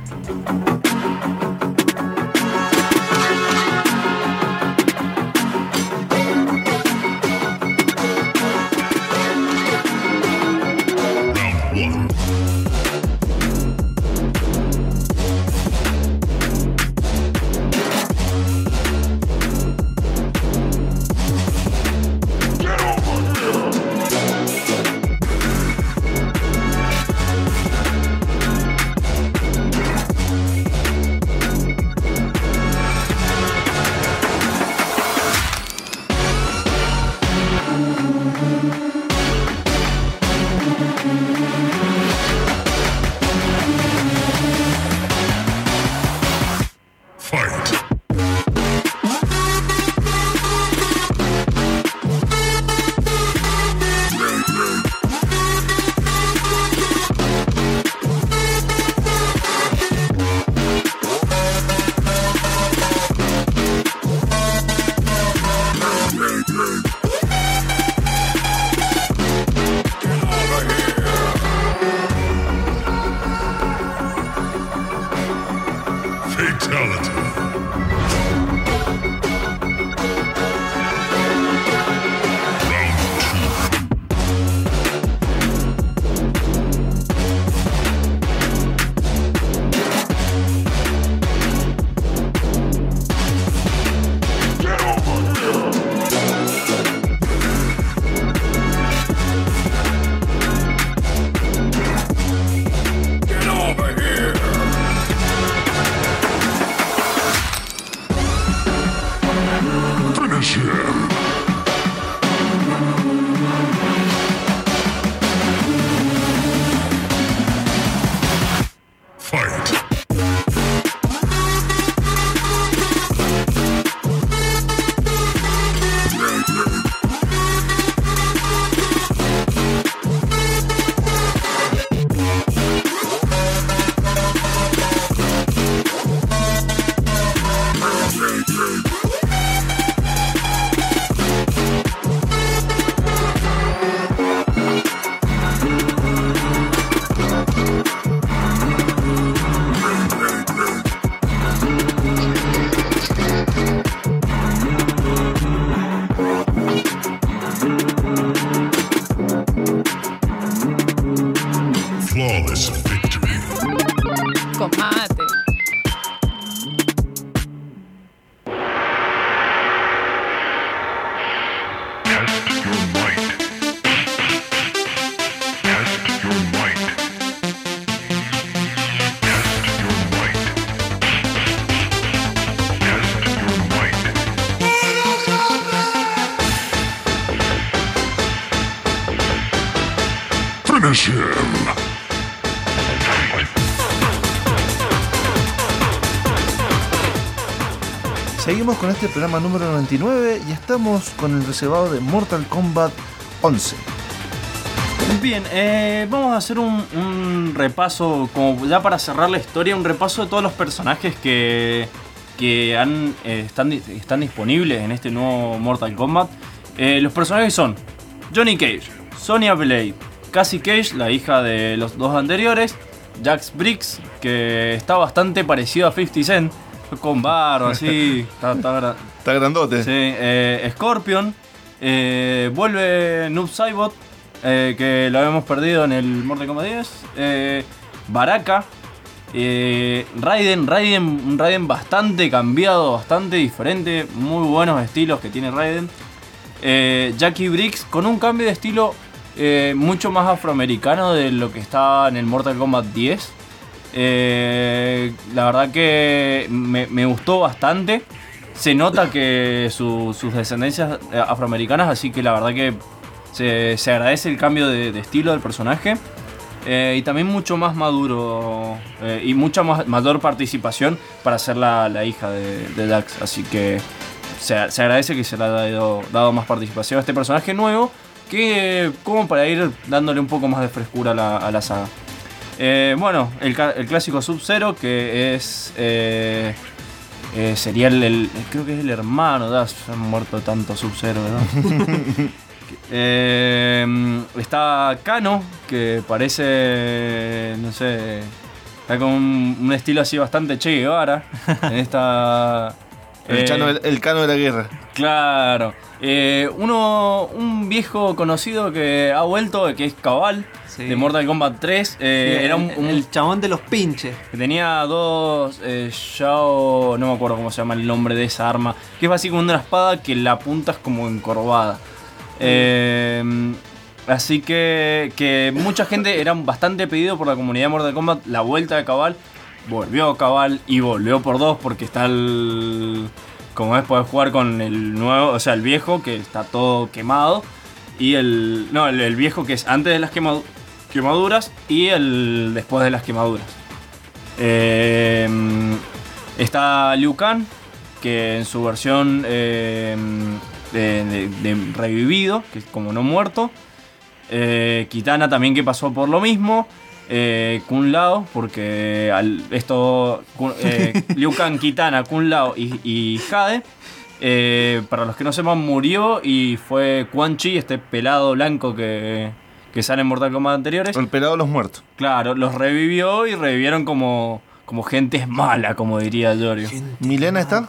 Speaker 3: Combate.
Speaker 4: Finish him!
Speaker 7: Seguimos con este programa número 99 y estamos con el reservado de Mortal Kombat 11.
Speaker 6: Bien, vamos a hacer un repaso, como ya para cerrar la historia, un repaso de todos los personajes que están disponibles en este nuevo Mortal Kombat. Los personajes son Johnny Cage, Sonya Blade, Cassie Cage, la hija de los dos anteriores, Jax Briggs, que está bastante parecido a 50 Cent, con barba así,
Speaker 7: Está grandote.
Speaker 6: sí, Scorpion, vuelve Noob Saibot, que lo habíamos perdido en el Mortal Kombat 10, Baraka, Raiden, un Raiden bastante cambiado, bastante diferente, muy buenos estilos que tiene Raiden, Jackie Briggs con un cambio de estilo mucho más afroamericano de lo que estaba en el Mortal Kombat 10. La verdad que me gustó bastante. Se nota que sus descendencias afroamericanas, así que la verdad que se agradece el cambio de estilo del personaje. Y también mucho más maduro y mucha mayor participación para ser la hija de Dax. Así que se agradece que se le haya dado más participación a este personaje nuevo, que como para ir dándole un poco más de frescura a la saga. Bueno, el clásico Sub-Zero, que es sería creo que es el hermano de Dax. Han muerto tanto Sub-Zero, ¿verdad? Está Kano, que parece, no sé, está con un estilo así bastante Che Guevara en esta...
Speaker 7: El Kano de la guerra.
Speaker 6: Claro. Un viejo conocido que ha vuelto, que es Cabal, de Mortal Kombat 3. Era
Speaker 5: el chabón de los pinches.
Speaker 6: Que tenía dos Shao, no me acuerdo cómo se llama el nombre de esa arma, que es básicamente una espada que la punta es como encorvada. Así que mucha gente, era bastante pedido por la comunidad de Mortal Kombat la vuelta de Cabal. Volvió a Cabal y volvió por 2 porque está como ves, podés jugar con el nuevo, o sea, el viejo que está todo quemado. Y el viejo que es antes de las quemaduras y el después de las quemaduras. Está Liu Kang, que en su versión de revivido, que es como no muerto. Kitana también, que pasó por lo mismo. Kun Lao, porque Liu Kang, Kitana, Kun Lao y Jade, para los que no sepan, murió y fue Quan Chi, este pelado blanco que sale en Mortal Kombat anteriores.
Speaker 7: El pelado de los muertos.
Speaker 6: Claro, los revivió y revivieron como gente mala, como diría Yorio.
Speaker 7: ¿Milena está?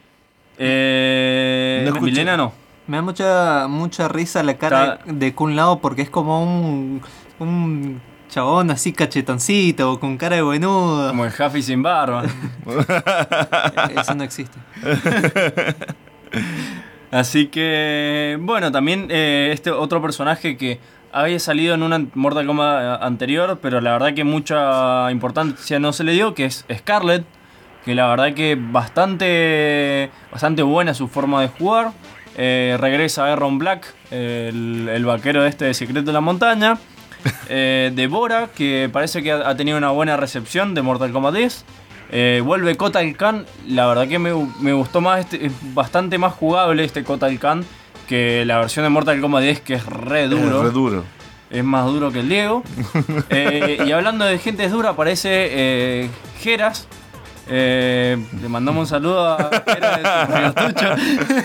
Speaker 6: Milena no.
Speaker 5: Me da mucha risa la cara de Kun Lao, porque es como un chabón así cachetoncito, con cara de buenudo.
Speaker 6: Como el Huffy sin barba.
Speaker 5: Eso no existe.
Speaker 6: Así que, bueno, también este otro personaje que había salido en una Mortal Kombat anterior, pero la verdad que mucha importancia no se le dio, que es Scarlet, que la verdad que bastante buena su forma de jugar. Regresa Erron Black, el vaquero de Secreto de la Montaña. Deborah, que parece que ha tenido una buena recepción de Mortal Kombat 10. Vuelve Kotal Kahn. La verdad que me gustó más, es bastante más jugable este Kotal Kahn que la versión de Mortal Kombat 10, que es re duro. Es más duro que el Diego. Y hablando de gente dura, aparece Geras. Le mandamos un saludo a Geras de Tucho.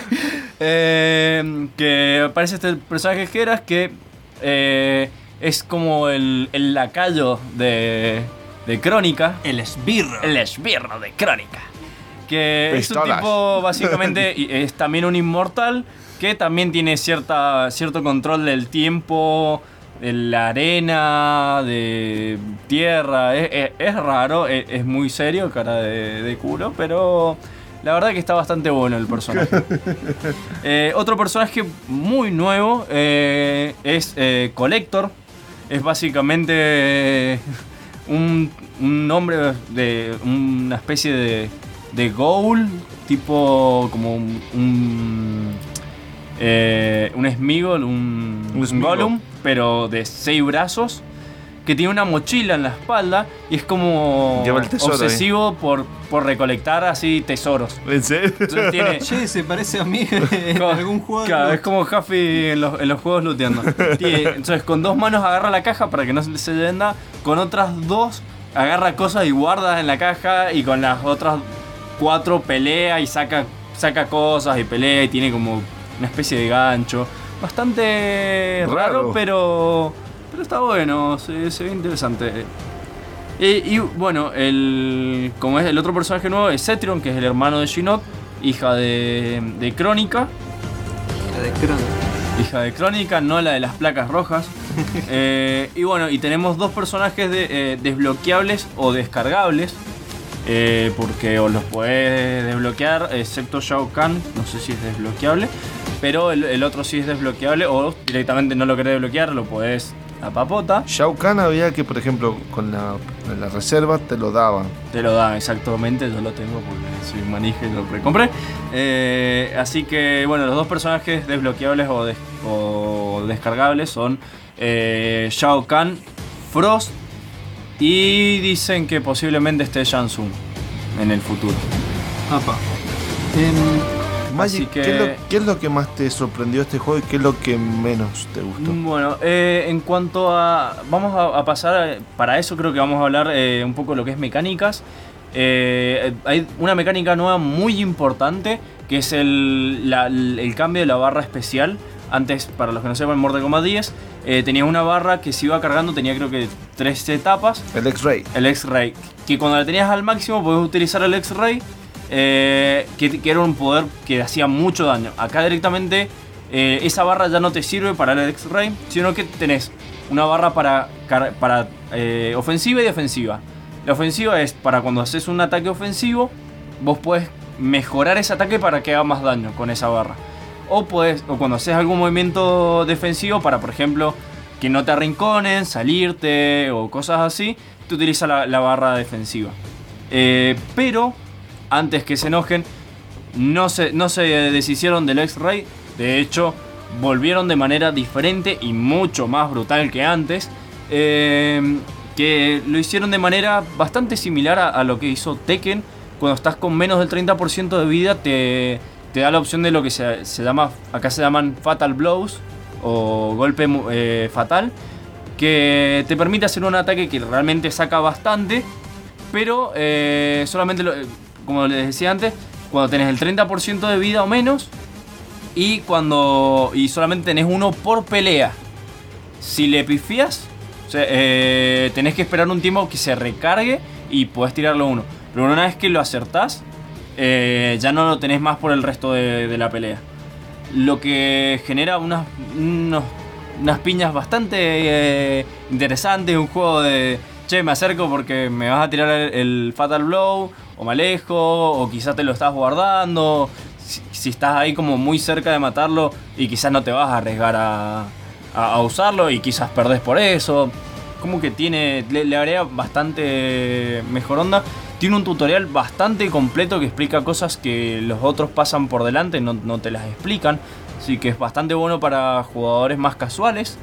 Speaker 6: Que aparece este personaje Geras, que es como el lacayo de Crónica.
Speaker 5: El esbirro.
Speaker 6: El esbirro de Crónica. Que
Speaker 7: Pistolas.
Speaker 6: es un tipo, básicamente, es también un inmortal, que también tiene cierto control del tiempo, de la arena, de tierra. Es raro, es muy serio, cara de culo, pero la verdad que está bastante bueno el personaje. Otro personaje muy nuevo es Collector. Es básicamente un hombre de una especie de ghoul, tipo como un Smeagol, un Gollum, pero de 6 brazos, que tiene una mochila en la espalda y es como obsesivo por recolectar así tesoros.
Speaker 7: ¿En serio?
Speaker 6: Entonces tiene...
Speaker 5: Che, se parece a mí en algún juego.
Speaker 6: Claro, es como Huffy en los juegos looteando. Entonces con 2 manos agarra la caja para que no se venda, con otras 2 agarra cosas y guarda en la caja, y con las otras 4 pelea y saca cosas y pelea, y tiene como una especie de gancho. Bastante raro, pero está bueno, se ve interesante. Y bueno, como es el otro personaje nuevo, es Cetrion, que es el hermano de Shinnok, hija de Crónica. Hija de Crónica, no la de las placas rojas. Y bueno, y tenemos 2 personajes desbloqueables o descargables. Porque os los podés desbloquear, excepto Shao Kahn, no sé si es desbloqueable. Pero el otro sí es desbloqueable, o directamente no lo querés desbloquear, lo podés la papota.
Speaker 7: Shao Kahn había que, por ejemplo, con la reserva te lo daban.
Speaker 6: Te lo da, exactamente, yo lo tengo porque soy manija y lo recompré. Así que, bueno, los dos personajes desbloqueables o descargables son Shao Kahn, Frost y dicen que posiblemente esté Shang Tsung en el futuro.
Speaker 5: Apa.
Speaker 7: Magic,
Speaker 6: que-
Speaker 7: ¿qué es lo que más te sorprendió de este juego y qué es lo que menos te gustó?
Speaker 6: Bueno, en cuanto a... Vamos a pasar, para eso creo que vamos a hablar un poco de lo que es mecánicas. Hay una mecánica nueva muy importante que es el cambio de la barra especial. Antes, para los que no sepan, en Mortal Kombat 10 tenía una barra que se iba cargando, tenía creo que 3 etapas.
Speaker 7: El X-Ray.
Speaker 6: El X-Ray, que cuando la tenías al máximo podías utilizar el X-Ray, que era un poder que hacía mucho daño. Acá directamente esa barra ya no te sirve para el X-Ray, sino que tenés una barra para ofensiva y defensiva. La ofensiva es para cuando haces un ataque ofensivo, vos podés mejorar ese ataque para que haga más daño con esa barra. O cuando haces algún movimiento defensivo para, por ejemplo, que no te arrinconen, salirte o cosas así, te utiliza la barra defensiva. Pero antes que se enojen, no se deshicieron del X-Ray. De hecho, volvieron de manera diferente y mucho más brutal que antes. Que lo hicieron de manera bastante similar a lo que hizo Tekken. Cuando estás con menos del 30% de vida, te da la opción de lo que se llama, acá se llaman Fatal Blows o golpe fatal, que te permite hacer un ataque que realmente saca bastante, pero solamente, como les decía antes, cuando tenés el 30% de vida o menos y solamente tenés uno por pelea. Si le pifias, tenés que esperar un tiempo que se recargue y podés tirarlo uno. Pero una vez que lo acertás, ya no lo tenés más por el resto de la pelea. Lo que genera unas piñas bastante interesantes. Un juego de, che, me acerco porque me vas a tirar el Fatal Blow, o me alejo, o quizás te lo estás guardando. Si estás ahí como muy cerca de matarlo y quizás no te vas a arriesgar a usarlo y quizás perdés por eso. Como que le agrega bastante mejor onda. Tiene un tutorial bastante completo que explica cosas que los otros pasan por delante, no te las explican. Así que es bastante bueno para jugadores más casuales.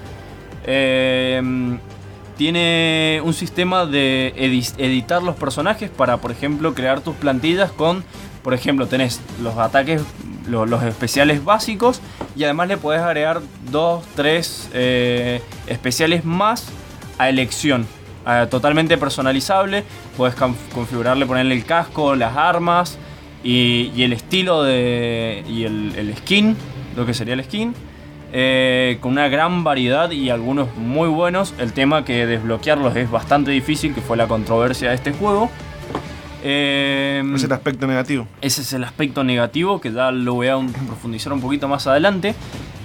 Speaker 6: Tiene un sistema de editar los personajes para, por ejemplo, crear tus plantillas con... Por ejemplo, tenés los ataques, los especiales básicos y además le podés agregar 2, 3 especiales más a elección. Totalmente personalizable. Puedes configurarle, ponerle el casco, las armas y el estilo y el skin, lo que sería el skin, con una gran variedad y algunos muy buenos. El tema que desbloquearlos es bastante difícil, que fue la controversia de este juego.
Speaker 7: Es el aspecto negativo.
Speaker 6: Ese es el aspecto negativo, que ya lo voy a profundizar un poquito más adelante.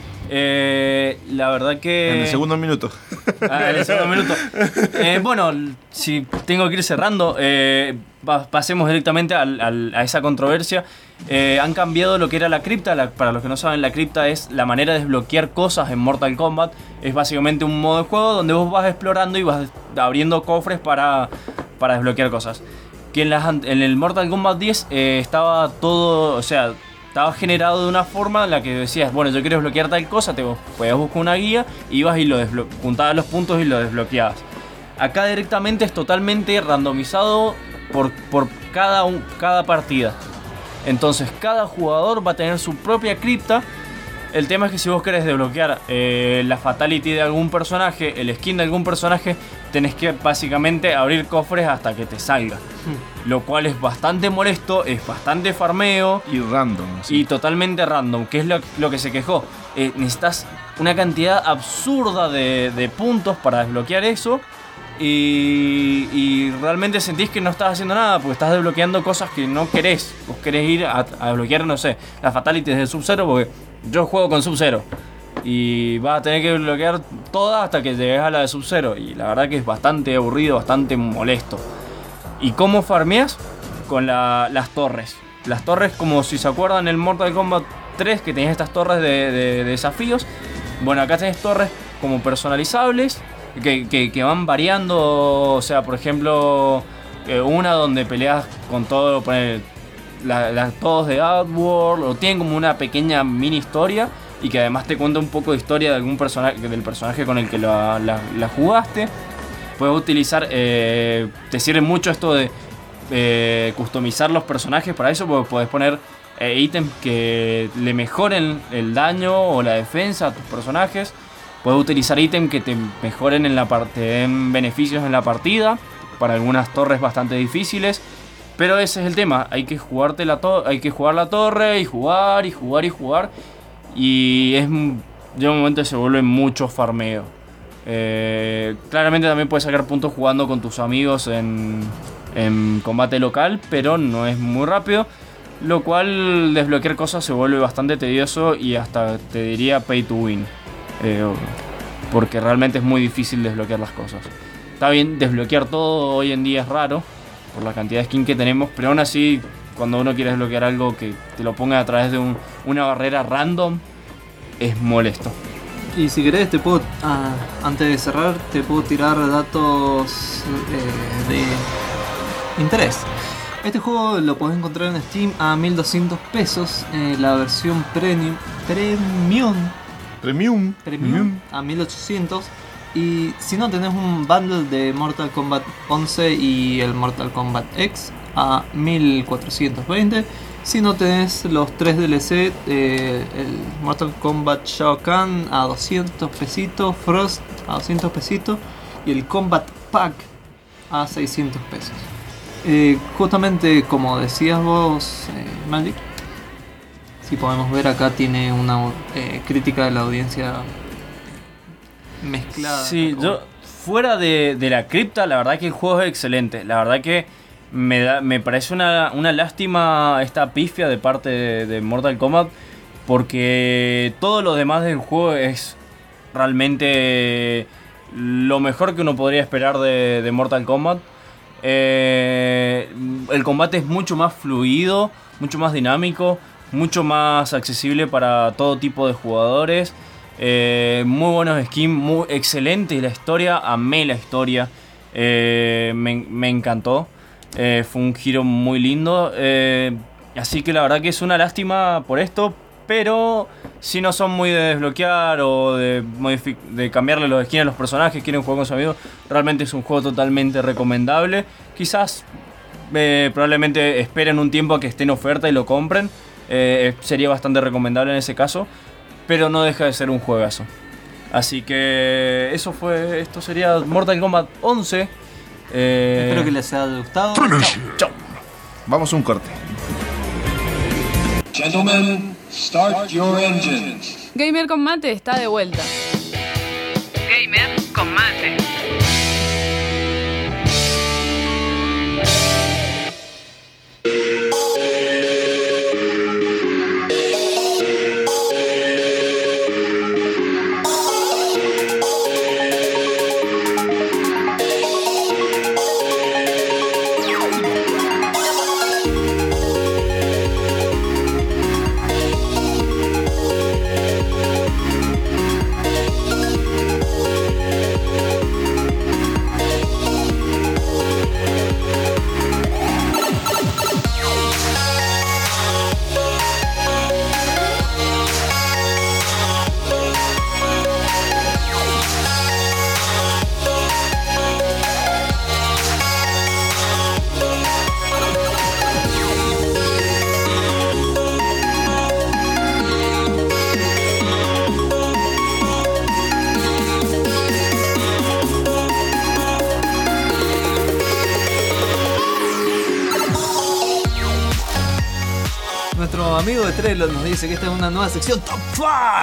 Speaker 6: La verdad que...
Speaker 7: En el segundo minuto.
Speaker 6: En el segundo minuto. Bueno, si tengo que ir cerrando, pasemos directamente a esa controversia. Han cambiado lo que era la cripta. Para los que no saben, la cripta es la manera de desbloquear cosas en Mortal Kombat. Es básicamente un modo de juego donde vos vas explorando y vas abriendo cofres para desbloquear cosas. Que en el Mortal Kombat 10 estaba todo, o sea... Estaba generado de una forma en la que decías, bueno, yo quiero desbloquear tal cosa, te podías buscar una guía, ibas y juntabas los puntos y lo desbloqueabas. Acá directamente es totalmente randomizado por cada partida. Entonces cada jugador va a tener su propia cripta. El tema es que si vos querés desbloquear la fatality de algún personaje, el skin de algún personaje, tenés que básicamente abrir cofres hasta que te salga. Lo cual es bastante molesto, es bastante farmeo.
Speaker 7: Y random.
Speaker 6: Sí. Y totalmente random, que es lo que se quejó. Necesitas una cantidad absurda de puntos para desbloquear eso. Y realmente sentís que no estás haciendo nada porque estás desbloqueando cosas que no querés. Vos querés ir a desbloquear, no sé, las fatalities de Sub-Zero, porque yo juego con Sub-Zero. Y vas a tener que desbloquear todas hasta que llegues a la de Sub-Zero. Y la verdad que es bastante aburrido, bastante molesto. ¿Y cómo farmeas? Con las torres. Las torres, como si se acuerdan, en el Mortal Kombat 3 que tenías estas torres de desafíos. Bueno, acá tenés torres como personalizables que van variando. O sea, por ejemplo, una donde peleas con todo, todos de Outworld, o tienen como una pequeña mini historia y que además te cuenta un poco de historia de algún personaje, del personaje con el que la jugaste. Puedes utilizar, te sirve mucho esto de customizar los personajes. Para eso puedes poner ítems que le mejoren el daño o la defensa a tus personajes. Puedes utilizar ítems que te mejoren te den beneficios en la partida para algunas torres bastante difíciles. Pero ese es el tema, hay que jugar la torre y jugar. Y llega un momento que se vuelve mucho farmeo. Claramente también puedes sacar puntos jugando con tus amigos en combate local, pero no es muy rápido. Lo cual desbloquear cosas se vuelve bastante tedioso y hasta te diría pay to win. Porque realmente es muy difícil desbloquear las cosas. Está bien, desbloquear todo hoy en día es raro por la cantidad de skin que tenemos, pero aún así, cuando uno quiere desbloquear algo que te lo ponga a través de una barrera random, es molesto.
Speaker 5: Y si querés, antes de cerrar, te puedo tirar datos de interés. Este juego lo podés encontrar en Steam a 1200 pesos, la versión Premium a 1800. Y si no, tenés un bundle de Mortal Kombat 11 y el Mortal Kombat X a 1420. Si no, tenés los 3 DLC, el Mortal Kombat Shao Kahn a 200 pesitos, Frost a 200 pesitos y el Combat Pack a 600 pesos. Justamente como decías vos, Magic, si podemos ver acá tiene una crítica de la audiencia mezclada.
Speaker 6: Sí, yo fuera de la cripta, la verdad que el juego es excelente. La verdad que me parece una lástima esta pifia de parte de Mortal Kombat, porque todo lo demás del juego es realmente lo mejor que uno podría esperar de Mortal Kombat. El combate es mucho más fluido, mucho más dinámico, mucho más accesible para todo tipo de jugadores. Muy buenos skins, muy excelente la historia, amé la historia, me encantó, fue un giro muy lindo, así que la verdad que es una lástima por esto, pero si no son muy de desbloquear o de cambiarle los skins a los personajes, quieren jugar con sus amigos, realmente es un juego totalmente recomendable. Quizás probablemente esperen un tiempo a que esté en oferta y lo compren, sería bastante recomendable en ese caso. Pero no deja de ser un juegazo. Así que esto sería Mortal Kombat 11.
Speaker 5: Espero que les haya gustado.
Speaker 7: Chao. Vamos a un corte.
Speaker 9: Gentlemen, start your engines.
Speaker 3: Gamer con Mate está de vuelta. Gamer con Mate.
Speaker 5: Nuestro amigo de Trello nos dice que esta es una nueva sección Top 5.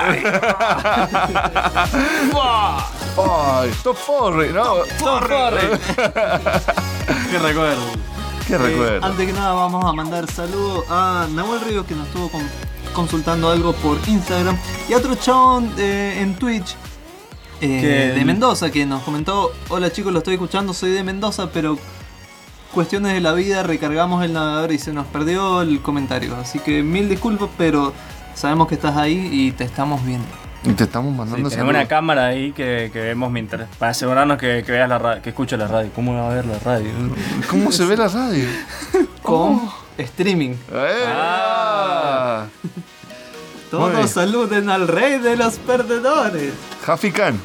Speaker 7: Ay, Top 4, ¿no?
Speaker 5: Top 4.
Speaker 6: Qué recuerdo.
Speaker 7: Qué recuerdo.
Speaker 5: Antes que nada vamos a mandar saludos a Nahuel Ríos, que nos estuvo consultando algo por Instagram, y a otro chabón en Twitch de Mendoza, que nos comentó: hola chicos, lo estoy escuchando, soy de Mendoza, pero cuestiones de la vida, recargamos el navegador y se nos perdió el comentario, así que mil disculpas, pero sabemos que estás ahí y te estamos viendo.
Speaker 7: Y te estamos
Speaker 6: Sí,
Speaker 7: mandando
Speaker 6: tenemos una cámara ahí que vemos mientras. Para asegurarnos que veas la radio, que escuches la radio. ¿Cómo va a ver la radio?
Speaker 7: ¿Cómo se ve la radio?
Speaker 5: Con streaming.
Speaker 7: ¡Ah! Muy
Speaker 5: Todos
Speaker 7: bien.
Speaker 5: saluden al rey de los perdedores.
Speaker 7: Jaffi Khan.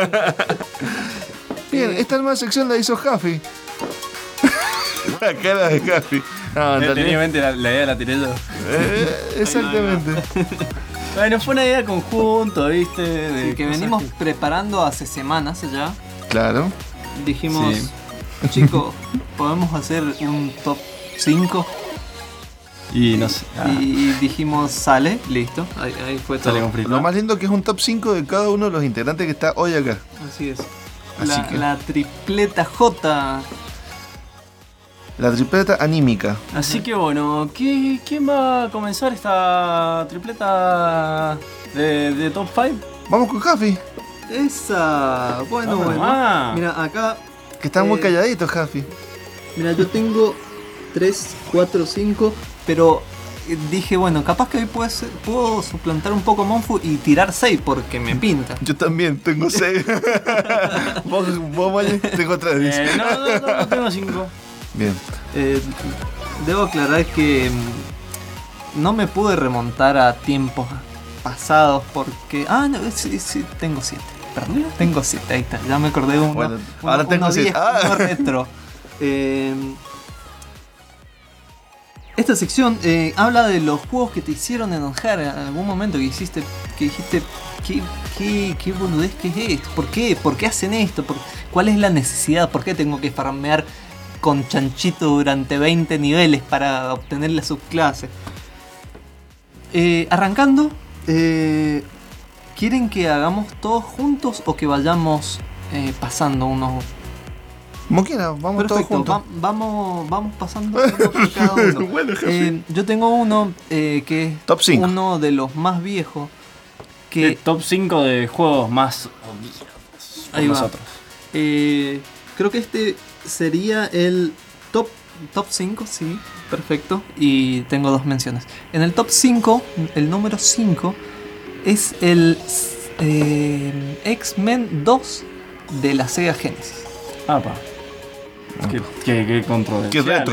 Speaker 7: Bien, esta nueva sección la hizo Jaffi. La cara de Jaffi. No, en realidad-
Speaker 6: Técnicamente la idea la tiré yo.
Speaker 7: Exactamente.
Speaker 6: Bueno, fue una idea conjunto, ¿viste? De
Speaker 5: Que
Speaker 6: cosas
Speaker 5: venimos preparando hace semanas ya.
Speaker 7: Claro.
Speaker 5: Dijimos,
Speaker 6: Sí.
Speaker 5: chicos, podemos hacer un top 5.
Speaker 6: Y no sé.
Speaker 5: Y dijimos, sale, listo. Ahí fue todo.
Speaker 6: Sale con free.
Speaker 7: Lo más lindo que es un top 5 de cada uno de los integrantes que está hoy acá.
Speaker 5: Así es.
Speaker 7: Así que-
Speaker 5: La tripleta J.
Speaker 7: La tripleta anímica.
Speaker 6: Así que bueno, ¿quién va a comenzar esta tripleta de top 5?
Speaker 7: Vamos con Jaffi,
Speaker 5: Esa. Bueno,
Speaker 6: Vamos.
Speaker 5: bueno.
Speaker 6: Ah.
Speaker 5: Mira, acá.
Speaker 7: que está muy
Speaker 5: Eh,
Speaker 7: calladito, Jaffi.
Speaker 5: Mira, yo tengo 3, 4, 5. Pero dije, bueno, capaz que hoy puedo suplantar un poco a Monfu y tirar 6 porque me pinta.
Speaker 7: Yo también tengo 6. vos Maya, tengo 3, dice.
Speaker 6: No tengo 5.
Speaker 7: Bien.
Speaker 5: Debo aclarar que no me pude remontar a tiempos pasados porque... Ah, no, sí, tengo 7. Perdón, tengo 7, ahí está. Ya me acordé de uno.
Speaker 7: Bueno, ahora tengo
Speaker 5: uno
Speaker 7: 7.
Speaker 5: 10, uno retro. Esta sección habla de los juegos que te hicieron enojar en algún momento que dijiste, ¿qué boludez que es esto? ¿Por qué? ¿Por qué hacen esto? ¿Cuál es la necesidad? ¿Por qué tengo que farmear con chanchito durante 20 niveles para obtenerle sus clases? Arrancando, ¿quieren que hagamos todos juntos o que vayamos pasando unos?
Speaker 7: Como quiera, vamos todos
Speaker 5: Perfecto,
Speaker 7: juntos.
Speaker 5: vamos pasando uno por cada uno.
Speaker 7: Bueno, Jaffi.
Speaker 5: Yo tengo uno que es
Speaker 7: Top 5.
Speaker 5: uno de los más viejos.
Speaker 6: Que
Speaker 5: Que
Speaker 6: top 5 de juegos más
Speaker 5: ahí va.
Speaker 6: nosotros.
Speaker 5: Creo que este sería el top 5, sí, perfecto. Y tengo 2 menciones. En el top 5, el número 5 es el X-Men 2 de la Sega Genesis.
Speaker 6: Apa. Qué controversial.
Speaker 7: Qué retro.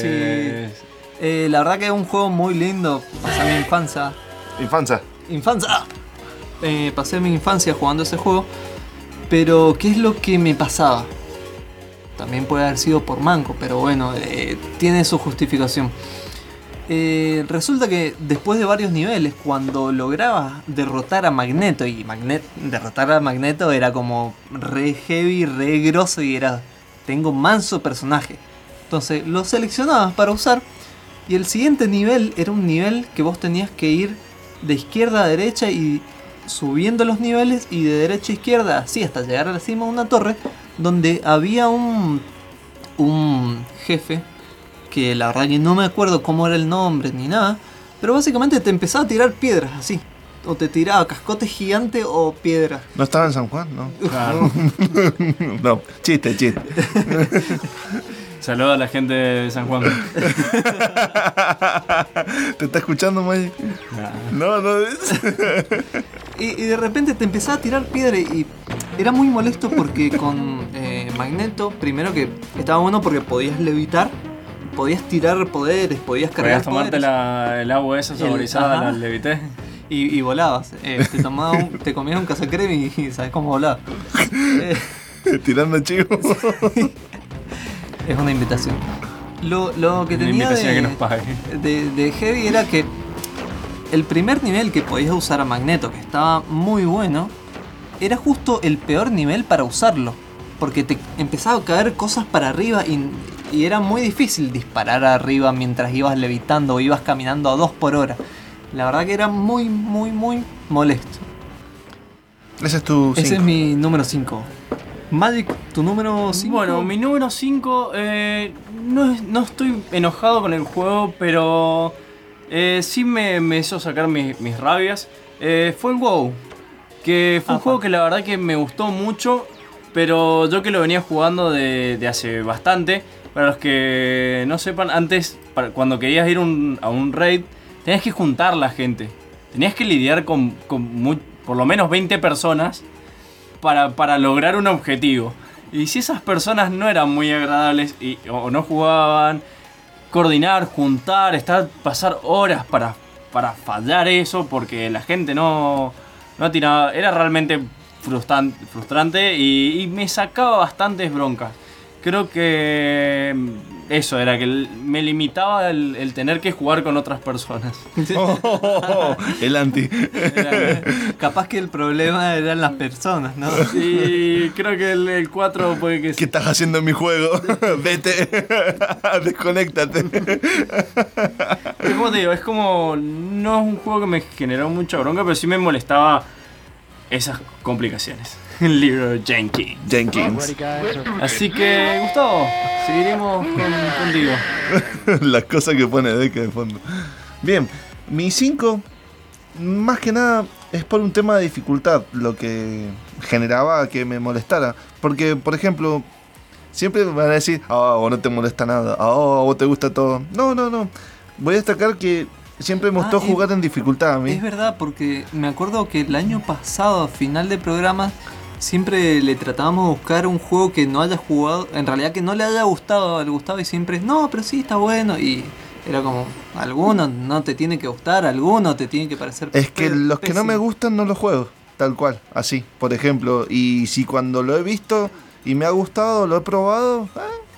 Speaker 5: La verdad que es un juego muy lindo. Pasé mi infancia.
Speaker 7: Infancia.
Speaker 5: Pasé mi infancia jugando ese juego. Pero, ¿qué es lo que me pasaba? También puede haber sido por manco, pero bueno, tiene su justificación. Resulta que después de varios niveles, cuando lograbas derrotar a Magneto, y derrotar a Magneto era como re heavy, re grosso, y era, tengo manso personaje. Entonces lo seleccionabas para usar, y el siguiente nivel era un nivel que vos tenías que ir de izquierda a derecha y subiendo los niveles, y de derecha a izquierda, así hasta llegar a la cima de una torre, donde había un jefe, que la verdad que no me acuerdo cómo era el nombre ni nada, pero básicamente te empezaba a tirar piedras así, o te tiraba cascotes gigantes o piedras.
Speaker 7: ¿No estaba en San Juan? No.
Speaker 6: Claro.
Speaker 7: No, chiste.
Speaker 6: Saludos a la gente de San Juan.
Speaker 7: ¿Te está escuchando, Maya? No.
Speaker 5: Y de repente te empezaba a tirar piedra y era muy molesto porque con Magneto, primero que estaba bueno porque podías levitar, podías tirar poderes, podías cargar
Speaker 6: Podías tomarte
Speaker 5: poderes.
Speaker 6: el agua esa saborizada,
Speaker 5: ajá.
Speaker 6: la levité.
Speaker 5: Y volabas. Te comías un cazacreme y sabes cómo volar.
Speaker 7: Tirando chivo.
Speaker 5: Es una invitación. Lo que
Speaker 6: Una
Speaker 5: tenía
Speaker 6: invitación a que nos pague.
Speaker 5: de Heavy era que el primer nivel que podías usar a Magneto, que estaba muy bueno, era justo el peor nivel para usarlo. Porque te empezaba a caer cosas para arriba y era muy difícil disparar arriba mientras ibas levitando o ibas caminando a 2 por hora. La verdad que era muy molesto.
Speaker 7: Ese es tu 5.
Speaker 5: Ese es mi número 5. Magic, tu número 5.
Speaker 6: Bueno, mi número 5, no estoy enojado con el juego, pero sí me hizo sacar mis rabias. Fue el WoW, que fue un juego que la verdad que me gustó mucho, pero yo que lo venía jugando de hace bastante. Para los que no sepan, antes, cuando querías ir a un raid, tenías que juntar la gente. Tenías que lidiar con por lo menos 20 personas para lograr un objetivo. Y si esas personas no eran muy agradables o no jugaban, coordinar, juntar, pasar horas para fallar eso, porque la gente no tiraba, era realmente frustrante y me sacaba bastantes broncas. Creo que eso era que me limitaba el tener que jugar con otras personas.
Speaker 7: El anti.
Speaker 5: Capaz que el problema eran las personas, ¿no?
Speaker 6: Sí, creo que el 4 puede que...
Speaker 7: ¿Qué estás haciendo en mi juego? Vete, desconéctate.
Speaker 6: Como te digo, es como... No es un juego que me generó mucha bronca, pero sí me molestaba esas complicaciones. El libro Jenkins. Así que, Gustavo, seguiremos contigo.
Speaker 7: Las cosas que pone Deca de fondo. Bien, mi 5, más que nada, es por un tema de dificultad, lo que generaba que me molestara. Porque, por ejemplo, siempre me van a decir, vos no te molesta nada, vos te gusta todo. No. Voy a destacar que siempre me gustó jugar en dificultad a mí.
Speaker 5: Es verdad, porque me acuerdo que el año pasado, a final de programa, siempre le tratábamos de buscar un juego que no haya jugado, en realidad que no le haya gustado al Gustavo, y siempre, no, pero sí, está bueno. Y era como, alguno no te tiene que gustar, alguno te tiene que parecer
Speaker 7: Es que los
Speaker 5: pésimo.
Speaker 7: que no me gustan no los juego, tal cual, así, por ejemplo. Y si cuando lo he visto y me ha gustado, lo he probado,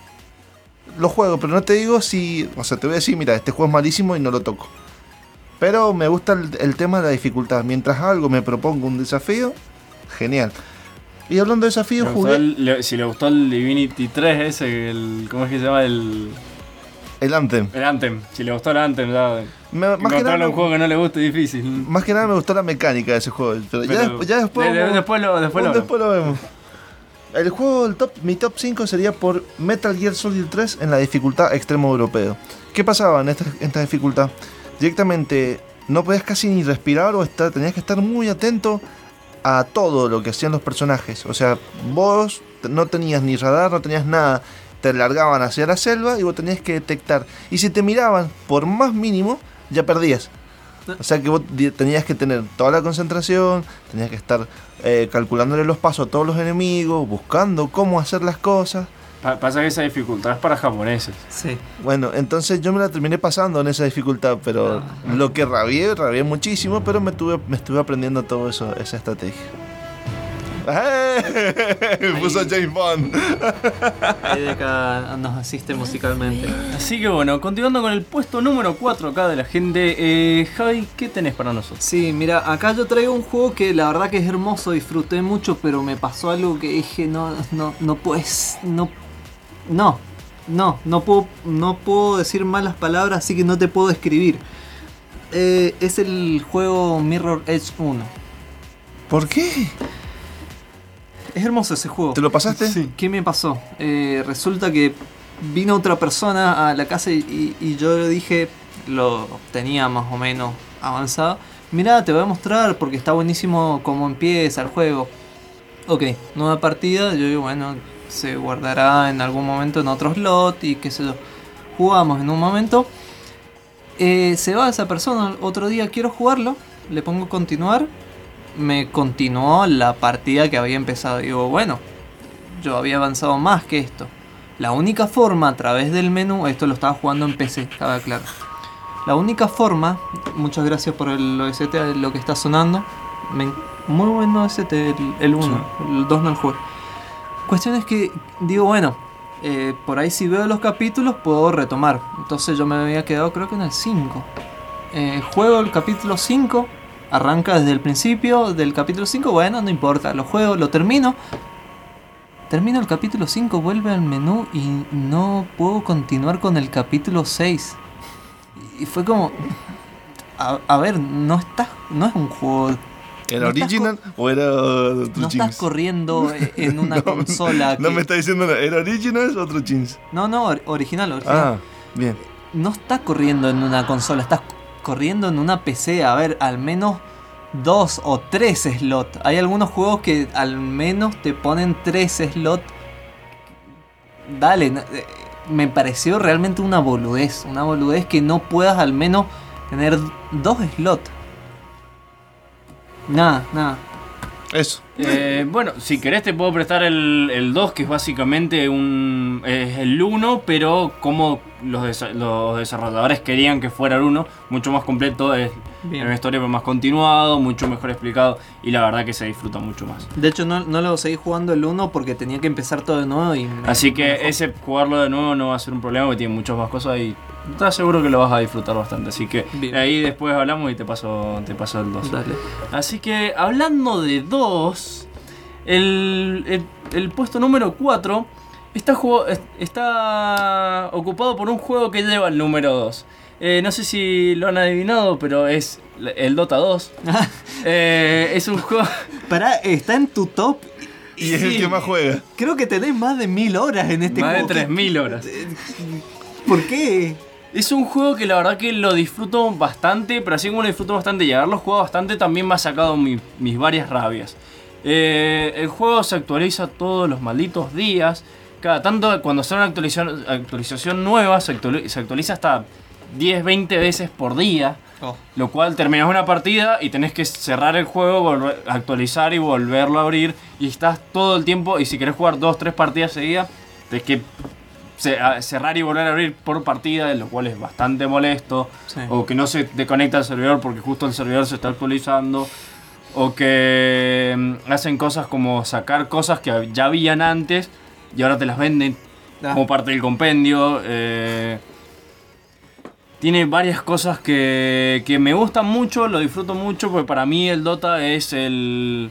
Speaker 7: lo juego, pero no te digo si... O sea, te voy a decir, mira, este juego es malísimo y no lo toco. Pero me gusta el tema de la dificultad. Mientras algo me propongo un desafío, genial. Y hablando de desafíos, jugué...
Speaker 6: Si le gustó el Divinity 3 ese, ¿cómo es que se llama? El
Speaker 7: Anthem.
Speaker 6: El Anthem. Si le gustó el Anthem, ya...
Speaker 7: Más que
Speaker 6: encontrarle
Speaker 7: nada,
Speaker 6: un juego que no le guste es difícil.
Speaker 7: Más que nada me gustó la mecánica de ese juego. Pero ya después...
Speaker 6: Después lo
Speaker 7: vemos. El juego, mi top 5 sería por Metal Gear Solid 3 en la dificultad extremo europeo. ¿Qué pasaba en esta dificultad? Directamente no podías casi ni respirar tenías que estar muy atento a todo lo que hacían los personajes. O sea, vos no tenías ni radar, no tenías nada. Te largaban hacia la selva y vos tenías que detectar. Y si te miraban por más mínimo, ya perdías. O sea que vos tenías que tener toda la concentración, tenías que estar calculándole los pasos a todos los enemigos, buscando cómo hacer las cosas.
Speaker 6: Pasa que esa dificultad es para japoneses.
Speaker 5: Sí.
Speaker 7: Bueno, entonces yo me la terminé pasando en esa dificultad, pero lo que rabié muchísimo, pero me estuve aprendiendo todo eso, esa estrategia. Me puso James Bond.
Speaker 5: Ahí de acá nos asiste musicalmente.
Speaker 6: Así que bueno, continuando con el puesto número 4 acá de la gente, Javi, ¿qué tenés para nosotros?
Speaker 5: Sí, mira, acá yo traigo un juego que la verdad que es hermoso, disfruté mucho, pero me pasó algo que dije, no puedo decir malas palabras, así que no te puedo escribir. Es el juego Mirror Edge 1.
Speaker 7: ¿Por qué?
Speaker 5: Es hermoso ese juego.
Speaker 7: ¿Te lo pasaste?
Speaker 5: Sí. ¿Qué me pasó? Resulta que vino otra persona a la casa y yo le dije, lo tenía más o menos avanzado. Mirá, te voy a mostrar porque está buenísimo cómo empieza el juego. Ok, nueva partida. Yo digo, bueno, se guardará en algún momento en otro slot y qué sé yo. Jugamos en un momento. Se va esa persona, otro día quiero jugarlo. Le pongo continuar. Me continuó la partida que había empezado. Digo, bueno, yo había avanzado más que esto. La única forma a través del menú, esto lo estaba jugando en PC, estaba claro. La única forma, muchas gracias por el OST, lo que está sonando. Muy bueno OST, el 1, sí. El 2 no el juego. Cuestión es que digo, bueno, por ahí si veo los capítulos puedo retomar. Entonces yo me había quedado creo que en el 5. Juego el capítulo 5. Arranca desde el principio del capítulo 5, bueno, no importa, lo juego, lo termino. Termino el capítulo 5, vuelve al menú y no puedo continuar con el capítulo 6. Y fue como... A ver, no es un juego...
Speaker 7: ¿Era no original o era otro
Speaker 5: no
Speaker 7: chins?
Speaker 5: Estás corriendo en una consola que...
Speaker 7: No me está diciendo nada, ¿era original o otro chins?
Speaker 5: No, original.
Speaker 7: Ah, bien.
Speaker 5: No estás corriendo en una consola, estás corriendo en una PC. A ver, al menos 2 o 3 slots. Hay algunos juegos que al menos te ponen 3 slots. Dale, me pareció realmente una boludez que no puedas al menos tener 2 slots. Nada.
Speaker 7: Eso.
Speaker 6: Bueno, si querés te puedo prestar el 2, que es básicamente es el 1, pero como los desarrolladores querían que fuera el 1, mucho más completo, es una historia más continuado, mucho mejor explicado, y la verdad que se disfruta mucho más.
Speaker 5: De hecho no lo seguí jugando el 1 porque tenía que empezar todo de nuevo y
Speaker 6: Así que jugarlo de nuevo no va a ser un problema, porque tiene muchas más cosas y estás seguro que lo vas a disfrutar bastante. Así que ahí después hablamos y te paso el 2.
Speaker 5: Dale.
Speaker 6: Así que hablando de 2, el puesto número 4 está ocupado por un juego que lleva el número 2. No sé si lo han adivinado, pero es el Dota 2. Es un juego...
Speaker 5: Pará, está en tu top.
Speaker 7: Y es el que más juega.
Speaker 5: Creo que tenés más de 1000 horas en este juego.
Speaker 6: Más de 3000 horas.
Speaker 5: ¿Por qué?
Speaker 6: Es un juego que la verdad que lo disfruto bastante, pero así como lo disfruto bastante y haberlo jugado bastante, también me ha sacado mis varias rabias. El juego se actualiza todos los malditos días. Cada tanto, cuando sale una actualización nueva, se actualiza hasta 10-20 veces por día. Lo cual terminas una partida y tenés que cerrar el juego, actualizar y volverlo a abrir. Y estás todo el tiempo, y si querés jugar 2-3 partidas seguidas, tenés que cerrar y volver a abrir por partida, lo cual es bastante molesto. Sí. O que no se te conecta al servidor porque justo el servidor se está actualizando. O que hacen cosas como sacar cosas que ya habían antes y ahora te las venden como parte del compendio. Tiene varias cosas que me gustan mucho, lo disfruto mucho, porque para mí el Dota es el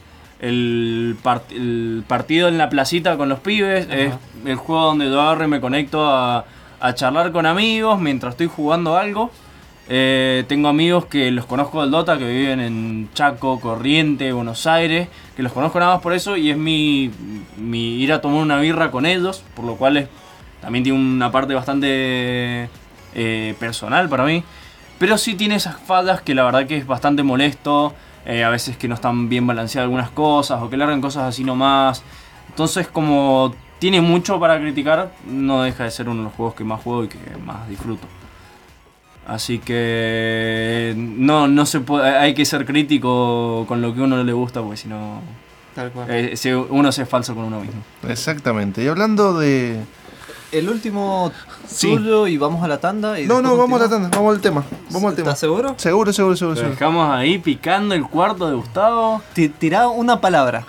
Speaker 6: partido en la placita con los pibes. Es el juego donde yo agarro y me conecto a charlar con amigos mientras estoy jugando algo. Tengo amigos que los conozco del Dota, que viven en Chaco, Corrientes, Buenos Aires, que los conozco nada más por eso, y es mi ir a tomar una birra con ellos, por lo cual también tiene una parte bastante personal para mí. Pero sí tiene esas fallas que la verdad que es bastante molesto. A veces que no están bien balanceadas algunas cosas, o que largan cosas así nomás. Entonces, como tiene mucho para criticar, no deja de ser uno de los juegos que más juego y que más disfruto. Así que no se puede, hay que ser crítico con lo que a uno le gusta, porque si no, uno se es falso con uno mismo.
Speaker 7: Exactamente. Y hablando de...
Speaker 5: El último tuyo y vamos a la tanda.
Speaker 7: No, vamos a la tanda, vamos al tema.
Speaker 5: ¿Estás seguro?
Speaker 7: Seguro.
Speaker 6: Lo dejamos ahí picando el cuarto de Gustavo.
Speaker 5: Tirá una palabra.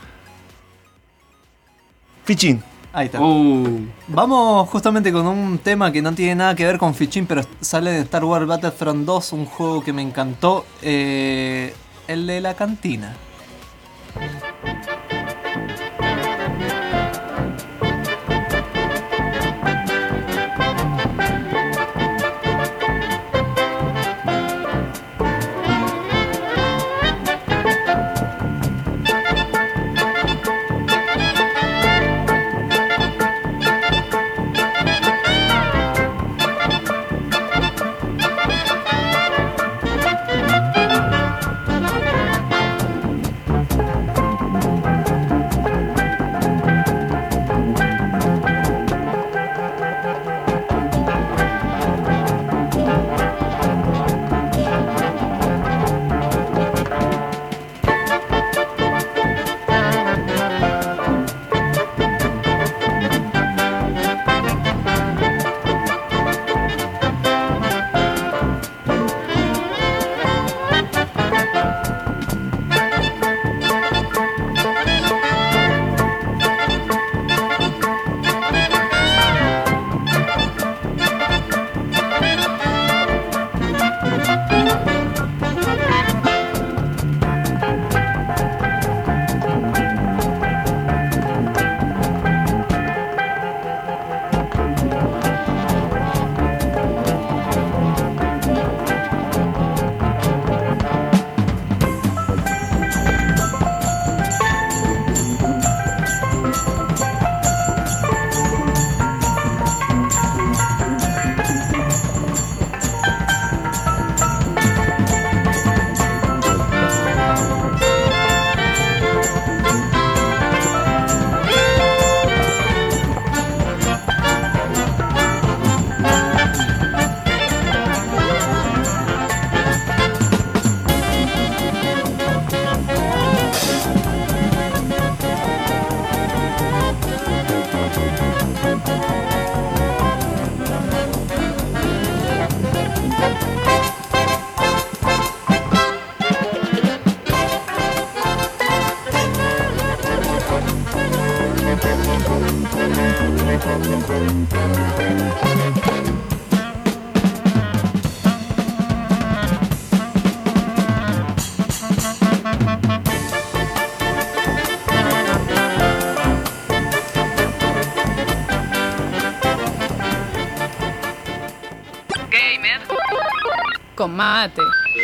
Speaker 7: Fichín.
Speaker 5: Ahí está. Vamos justamente con un tema que no tiene nada que ver con Fichín, pero sale de Star Wars Battlefront 2, un juego que me encantó. El de la cantina.
Speaker 3: Gamer con mate.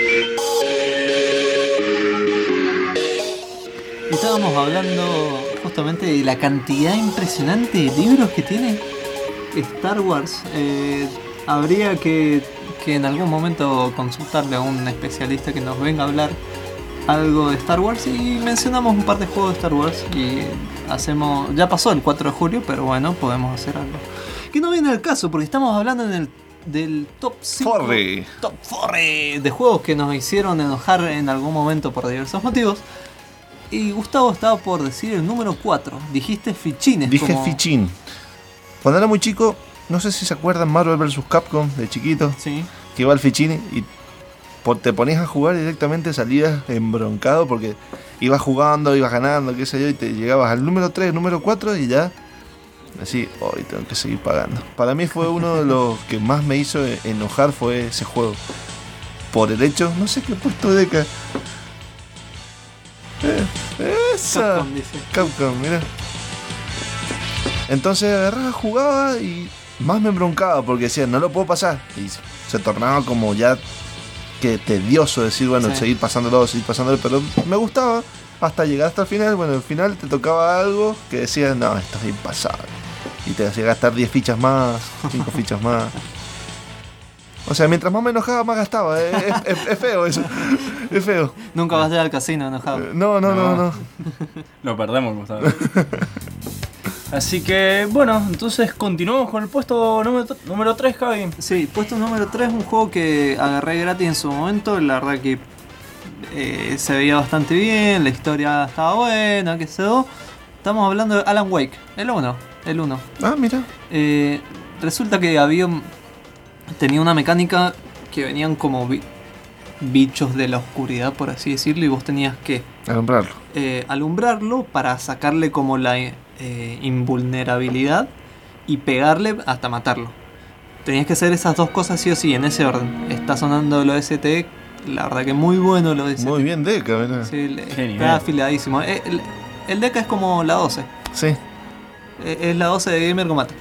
Speaker 5: Estábamos hablando justamente de la cantidad impresionante de libros que tiene Star Wars. Habría que en algún momento consultarle a un especialista que nos venga a hablar algo de Star Wars, y mencionamos un par de juegos de Star Wars y hacemos... Ya pasó el 4 de julio, pero bueno, podemos hacer algo. Que no viene al caso, porque estamos hablando del top 5
Speaker 7: Forre.
Speaker 5: top 4 de juegos que nos hicieron enojar en algún momento por diversos motivos. Y Gustavo estaba por decir el número 4. Dijiste fichines.
Speaker 7: Dije fichín. Cuando era muy chico, no sé si se acuerdan Marvel vs. Capcom de chiquito.
Speaker 5: Sí.
Speaker 7: Que iba al fichín y te ponías a jugar y directamente salías embroncado porque ibas jugando, ibas ganando, qué sé yo, y te llegabas al número 3, número 4 y ya así, hoy tengo que seguir pagando. Para mí fue uno de los que más me hizo enojar fue ese juego. Por el hecho, no sé qué he puesto de acá. Esa.
Speaker 5: Capcom, dice.
Speaker 7: Capcom, mira. Entonces agarraba, jugaba y más me embroncaba porque decía, no lo puedo pasar. Y se tornaba como ya que tedioso decir, bueno,
Speaker 5: Sí.
Speaker 7: seguir pasándolo, pero me gustaba hasta llegar hasta el final. Bueno, al final te tocaba algo que decías, no, esto es impasable. Y te hacía gastar 10 fichas más, 5 fichas más. O sea, mientras más me enojaba, más gastaba. Es feo eso. Es feo.
Speaker 5: Nunca vas a ir al casino enojado.
Speaker 7: No.
Speaker 6: Lo perdemos, Gustavo. Así que, bueno, entonces continuamos con el puesto número 3, Javi.
Speaker 5: Sí, puesto número 3, un juego que agarré gratis en su momento. La verdad que se veía bastante bien, la historia estaba buena, qué sé yo. Estamos hablando de Alan Wake, el 1.
Speaker 7: Ah, mira.
Speaker 5: Resulta que tenía una mecánica que venían como bichos de la oscuridad, por así decirlo, y vos tenías que alumbrarlo para sacarle como la invulnerabilidad y pegarle hasta matarlo. Tenías que hacer esas dos cosas sí o sí, en ese orden. Está sonando el OST, la verdad que muy bueno lo OST.
Speaker 7: Muy bien, Deca, ¿verdad?
Speaker 5: Sí,
Speaker 6: Genial.
Speaker 5: está afiladísimo. El Deca es como la 12.
Speaker 7: Sí.
Speaker 5: Es la 12 de Gamer Combat.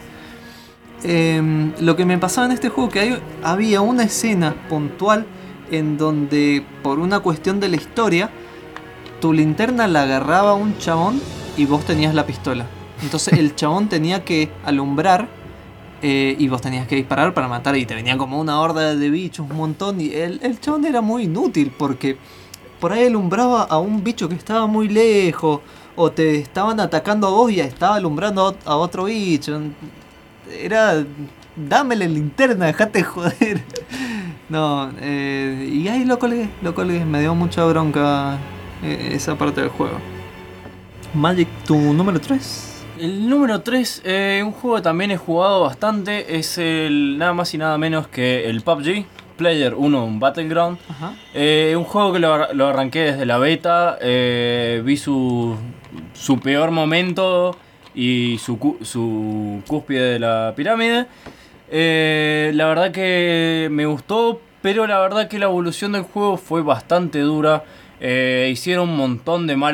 Speaker 5: Lo que me pasaba en este juego que había una escena puntual en donde por una cuestión de la historia tu linterna la agarraba un chabón y vos tenías la pistola. Entonces el chabón tenía que alumbrar y vos tenías que disparar para matar, y te venía como una horda de bichos, un montón, y el chabón era muy inútil porque por ahí alumbraba a un bicho que estaba muy lejos, o te estaban atacando a vos y estaba alumbrando a otro bicho. Era, dame la linterna, dejate de joder. No, y ahí lo colgué, me dio mucha bronca esa parte del juego. Magic, tu número 3.
Speaker 6: El número 3, un juego que también he jugado bastante, es el nada más y nada menos que el PUBG, Player 1 Battleground.
Speaker 5: Ajá.
Speaker 6: Un juego que lo arranqué desde la beta, vi su peor momento y su cúspide de la pirámide. La verdad que me gustó, pero la verdad que la evolución del juego fue bastante dura. Hicieron un montón de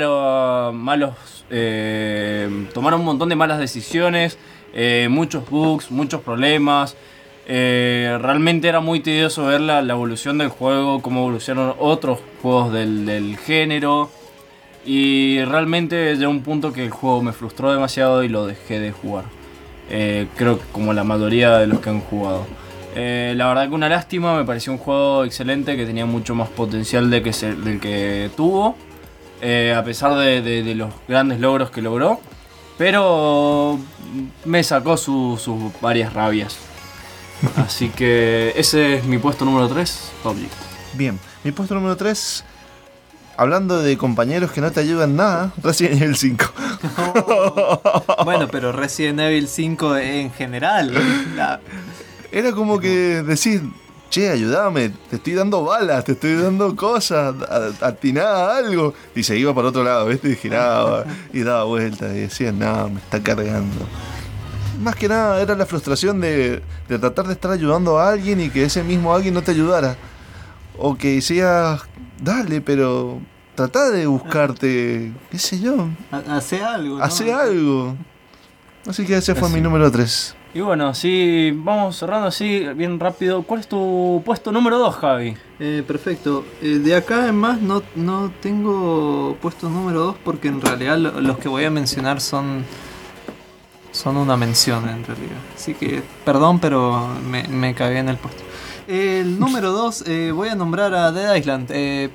Speaker 6: tomaron un montón de malas decisiones, muchos bugs, muchos problemas. Realmente era muy tedioso ver la evolución del juego, cómo evolucionaron otros juegos del género. Y realmente llegó un punto que el juego me frustró demasiado y lo dejé de jugar. Creo que como la mayoría de los que han jugado. La verdad que una lástima, me pareció un juego excelente que tenía mucho más potencial del que tuvo. A pesar de los grandes logros que logró. Pero me sacó sus varias rabias. Así que ese es mi puesto número 3, PUBG.
Speaker 7: Bien, mi puesto número 3, hablando de compañeros que no te ayudan nada, Resident Evil 5.
Speaker 5: Bueno, pero Resident Evil 5 en general.
Speaker 7: Era como que decís, che, ayúdame, te estoy dando balas, te estoy dando cosas, atinada algo. Y se iba para otro lado, ¿viste? Y giraba y daba vueltas y decía, no, me está cargando. más que nada era la frustración de tratar de estar ayudando a alguien y que ese mismo alguien no te ayudara. O que decías, dale, pero tratá de buscarte, qué sé yo.
Speaker 5: Hace algo, ¿no?
Speaker 7: Hace algo. Así que ese fue mi número 3.
Speaker 6: Y bueno, sí, vamos cerrando así bien rápido. ¿Cuál es tu puesto número 2, Javi?
Speaker 5: Perfecto. De acá en más no tengo puesto número 2 porque en realidad los que voy a mencionar son una mención en realidad. Así que perdón, pero me cagué en el puesto. El número 2 voy a nombrar a Dead Island.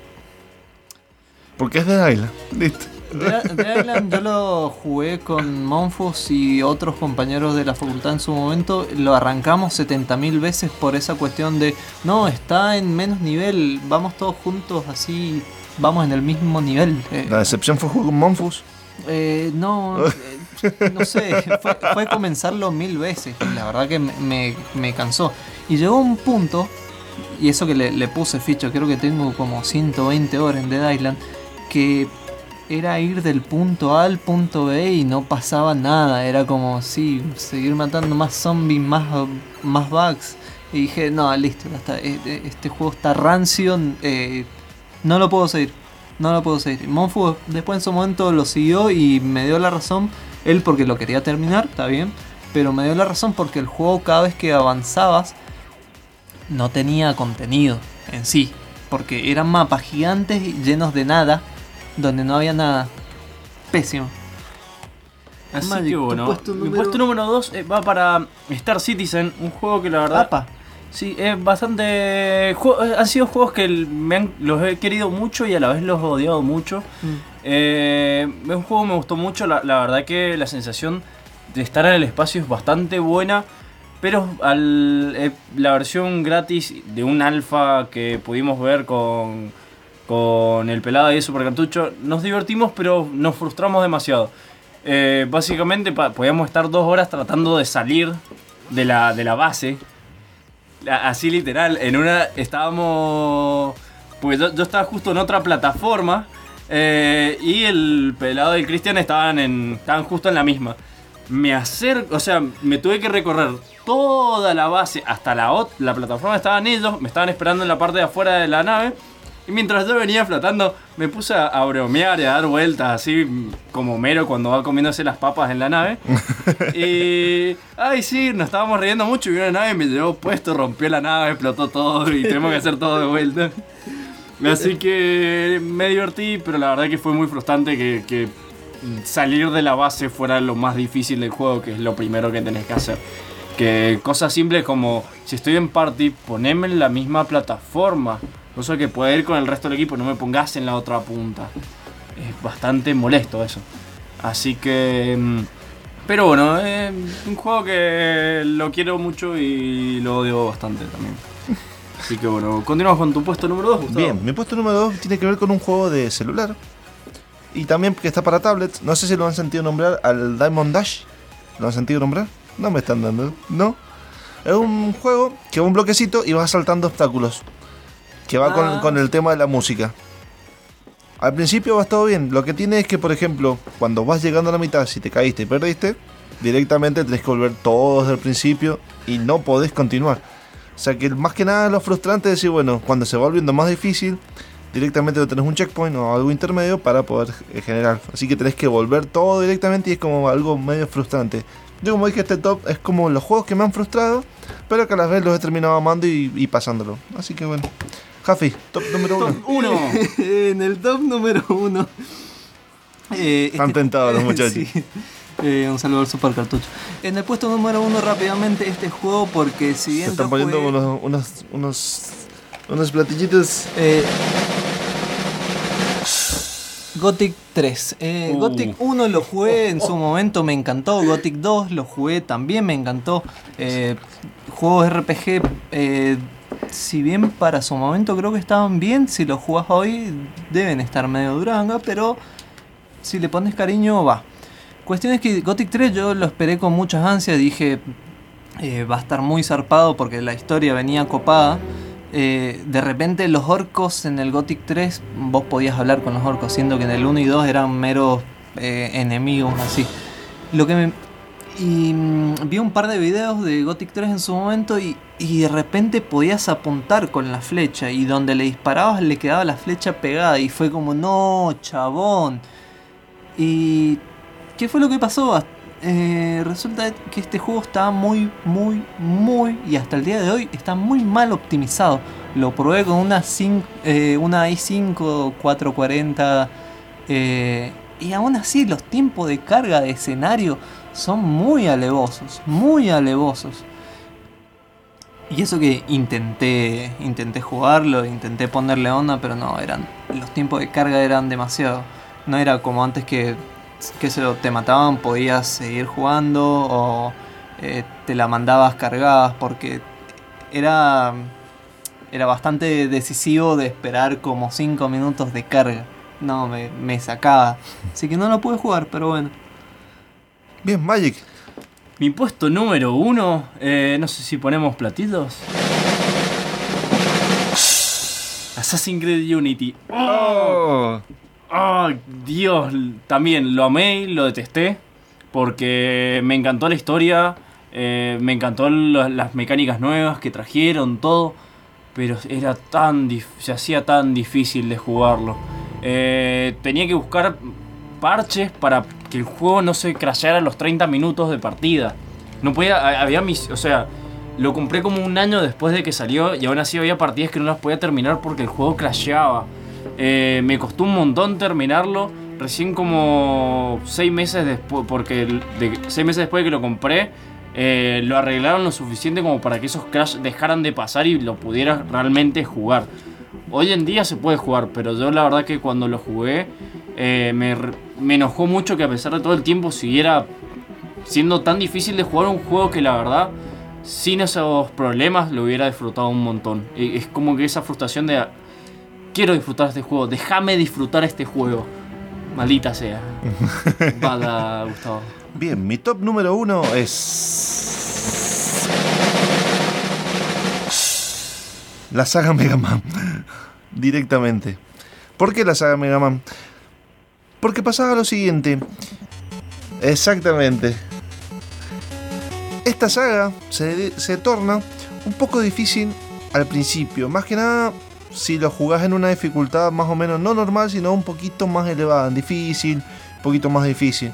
Speaker 7: Porque es Dead Island. Listo.
Speaker 5: Dead Island yo lo jugué con Monfus y otros compañeros de la facultad en su momento. Lo arrancamos 70.000 veces por esa cuestión de no, está en menos nivel, vamos todos juntos así, vamos en el mismo nivel.
Speaker 7: La decepción fue jugar con Monfus.
Speaker 5: No sé, fue comenzarlo 1000 veces y la verdad que me cansó. Y llegó un punto, y eso que le puse ficha, creo que tengo como 120 horas en Dead Island, que era ir del punto A al punto B y no pasaba nada. Era como, sí, seguir matando más zombies, más bugs. Y dije, no, listo, ya está, este juego está rancio, no lo puedo seguir. Monfu después en su momento lo siguió y me dio la razón. Él porque lo quería terminar, está bien. Pero me dio la razón porque el juego cada vez que avanzabas no tenía contenido en sí. Porque eran mapas gigantes llenos de nada, donde no había nada. Pésimo.
Speaker 6: Así
Speaker 5: Magic,
Speaker 6: que bueno, mi puesto número 2 va para Star Citizen, un juego que la verdad...
Speaker 5: Apa.
Speaker 6: Sí, es bastante... Han sido juegos que los he querido mucho y a la vez los he odiado mucho. Un juego que me gustó mucho, la verdad que la sensación de estar en el espacio es bastante buena. Pero la versión gratis de un alfa que pudimos ver con el pelado y el super cartucho, nos divertimos pero nos frustramos demasiado. Básicamente podíamos estar 2 horas tratando de salir de la base. Así literal, en una estábamos... Porque yo estaba justo en otra plataforma y el pelado y el Cristian estaban justo en la misma. Me tuve que recorrer toda la base hasta la plataforma. Estaban ellos, me estaban esperando en la parte de afuera de la nave. Y mientras yo venía flotando, me puse a bromear y a dar vueltas así como Mero cuando va comiéndose las papas en la nave. Y... ay, sí, nos estábamos riendo mucho y una nave me llevó puesto, rompió la nave, explotó todo y tuvimos que hacer todo de vuelta. Así que me divertí, pero la verdad que fue muy frustrante que salir de la base fuera lo más difícil del juego, que es lo primero que tenés que hacer. Que cosas simples como, si estoy en party, poneme en la misma plataforma. Cosa que pueda ir con el resto del equipo, no me pongas en la otra punta. Es bastante molesto eso. Así que... pero bueno, es un juego que lo quiero mucho y lo odio bastante también. Así que bueno, continuamos con tu puesto número 2, Gustavo.
Speaker 7: Bien, mi puesto número 2 tiene que ver con un juego de celular. Y también que está para tablets. No sé si lo han sentido nombrar al Diamond Dash. ¿Lo han sentido nombrar? No me están dando, ¿no? Es un juego que va un bloquecito y vas saltando obstáculos. Que va con el tema de la música. Al principio va todo bien. Lo que tiene es que, por ejemplo, cuando vas llegando a la mitad, si te caíste y perdiste, directamente tenés que volver todo desde el principio y no podés continuar. O sea que más que nada lo frustrante es decir, bueno, cuando se va volviendo más difícil, directamente tenés un checkpoint o algo intermedio para poder generar. Así que tenés que volver todo directamente y es como algo medio frustrante. Yo como dije, este top es como los juegos que me han frustrado, pero que a la vez los he terminado amando y pasándolo. Así que bueno. Jafi, top número 1.
Speaker 6: Top 1.
Speaker 5: En el top número 1.
Speaker 7: Están tentados los muchachos.
Speaker 5: Sí. Un saludo al super cartucho. En el puesto número 1 rápidamente este juego porque si bien...
Speaker 7: Se están poniendo unos platillitos.
Speaker 5: Gothic 3. Gothic 1 lo jugué en su momento, me encantó. Gothic 2 lo jugué, también me encantó. Juegos RPG, si bien para su momento creo que estaban bien, si los jugás hoy deben estar medio duranga, pero si le pones cariño va. Cuestión es que Gothic 3 yo lo esperé con muchas ansias, dije va a estar muy zarpado porque la historia venía copada. De repente los orcos en el Gothic 3 vos podías hablar con los orcos, siendo que en el 1 y 2 eran meros enemigos así. Lo que vi un par de videos de Gothic 3 en su momento y de repente podías apuntar con la flecha y donde le disparabas le quedaba la flecha pegada y fue como, no, chabón. ¿Y qué fue lo que pasó? Resulta que este juego está muy, y hasta el día de hoy está muy mal optimizado. Lo probé con una i5 440 y aún así los tiempos de carga de escenario son muy alevosos. Y eso que intenté jugarlo, intenté ponerle onda, pero no, los tiempos de carga eran demasiado. No era como antes que te mataban, podías seguir jugando o te la mandabas cargadas, porque era bastante decisivo de esperar como 5 minutos de carga. No, me sacaba. Así que no lo pude jugar, pero bueno.
Speaker 7: Bien, Magic.
Speaker 6: Mi puesto número 1, no sé si ponemos platitos. Assassin's Creed Unity. ¡Oh! ¡Oh, Dios! También lo amé y lo detesté. Porque me encantó la historia. Me encantó las mecánicas nuevas que trajeron, todo. Pero se hacía tan difícil de jugarlo. Tenía que buscar parches para que el juego no se crasheara a los 30 minutos de partida. No podía, o sea, lo compré como un año después de que salió y aún así había partidas que no las podía terminar porque el juego crasheaba. Me costó un montón terminarlo. Recién como 6 meses después, 6 meses después de que lo compré, lo arreglaron lo suficiente como para que esos crash dejaran de pasar y lo pudiera realmente jugar. Hoy en día se puede jugar, pero yo la verdad que cuando lo jugué me enojó mucho que a pesar de todo el tiempo siguiera siendo tan difícil de jugar un juego que la verdad sin esos problemas lo hubiera disfrutado un montón. Es como que esa frustración de quiero disfrutar este juego, déjame disfrutar este juego. Maldita sea. Vada, Gustavo.
Speaker 7: Bien, mi top número 1 es la saga Mega Man. Directamente. ¿Por qué la saga Mega Man? Porque pasaba lo siguiente. Exactamente. Esta saga se torna un poco difícil al principio. Más que nada si lo jugás en una dificultad más o menos no normal, sino un poquito más elevada. Difícil, un poquito más difícil.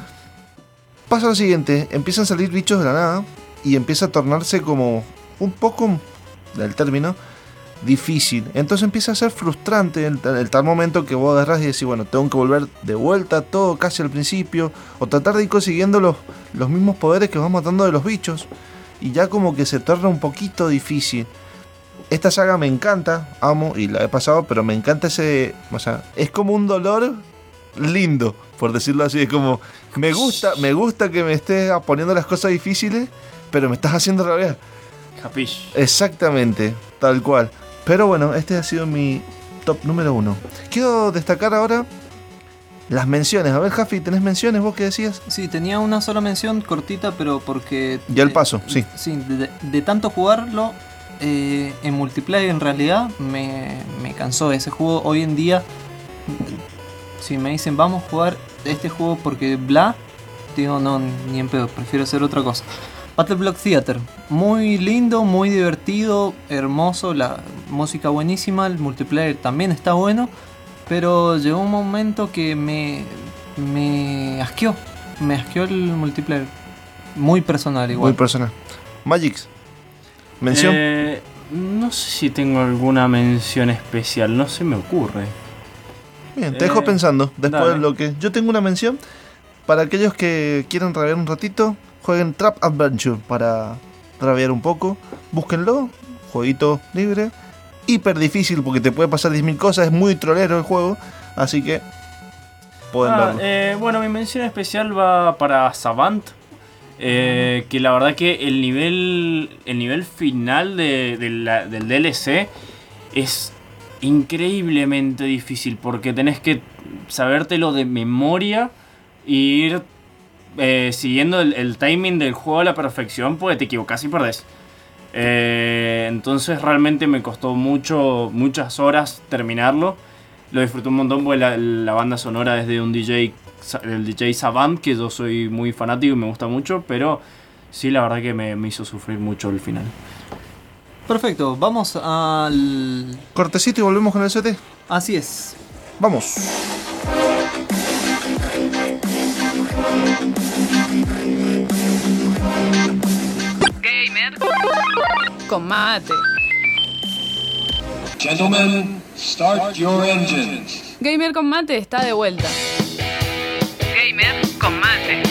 Speaker 7: Pasa lo siguiente. Empiezan a salir bichos de la nada. Y empieza a tornarse como un poco, del término, difícil. Entonces empieza a ser frustrante el tal momento que vos agarrás y decís, bueno, tengo que volver de vuelta todo casi al principio, o tratar de ir consiguiendo los mismos poderes que vas matando de los bichos, y ya como que se torna un poquito difícil. Esta saga me encanta, amo y la he pasado, pero me encanta o sea, es como un dolor lindo, por decirlo así. Es como, me gusta que me estés poniendo las cosas difíciles, pero me estás haciendo rabiar.
Speaker 6: Capish.
Speaker 7: Exactamente, tal cual. Pero bueno, este ha sido mi top número 1. Quiero destacar ahora las menciones. A ver, Jaffi, ¿tenés menciones vos que decías?
Speaker 5: Sí, tenía una sola mención cortita, pero porque...
Speaker 7: Ya el paso, sí.
Speaker 5: Sí, de tanto jugarlo en multiplayer en realidad me cansó ese juego. Hoy en día, si me dicen vamos a jugar este juego porque bla, digo no, ni en pedo, prefiero hacer otra cosa. Battle Block Theater, muy lindo, muy divertido, hermoso, la música buenísima, el multiplayer también está bueno, pero llegó un momento que me asqueó el multiplayer, muy personal igual.
Speaker 7: Muy personal. Magix, mención.
Speaker 6: No sé si tengo alguna mención especial, no se me ocurre.
Speaker 7: Bien, te dejo pensando después
Speaker 6: dale.
Speaker 7: de lo que... Yo tengo una mención para aquellos que quieran rabiar un ratito. Jueguen Trap Adventure para rabiar un poco. Búsquenlo. Jueguito libre. Hiper difícil porque te puede pasar 10.000 cosas. Es muy trolero el juego. Así que pueden verlo.
Speaker 6: Bueno, mi mención especial va para Savant. Que la verdad que el nivel final del DLC es increíblemente difícil. Porque tenés que sabértelo de memoria y ir siguiendo el timing del juego a la perfección, porque te equivocás y perdés. Entonces realmente me costó muchas horas terminarlo. Lo disfruté un montón porque la banda sonora es de un DJ el DJ Savant, que yo soy muy fanático y me gusta mucho, pero sí, la verdad que me hizo sufrir mucho el final.
Speaker 5: Perfecto, vamos al...
Speaker 7: Cortecito y volvemos con el CT.
Speaker 5: Así es.
Speaker 7: Vamos.
Speaker 3: Gamer con mate.
Speaker 9: Gentlemen, start your engines.
Speaker 3: Gamer con mate está de vuelta. Gamer con mate.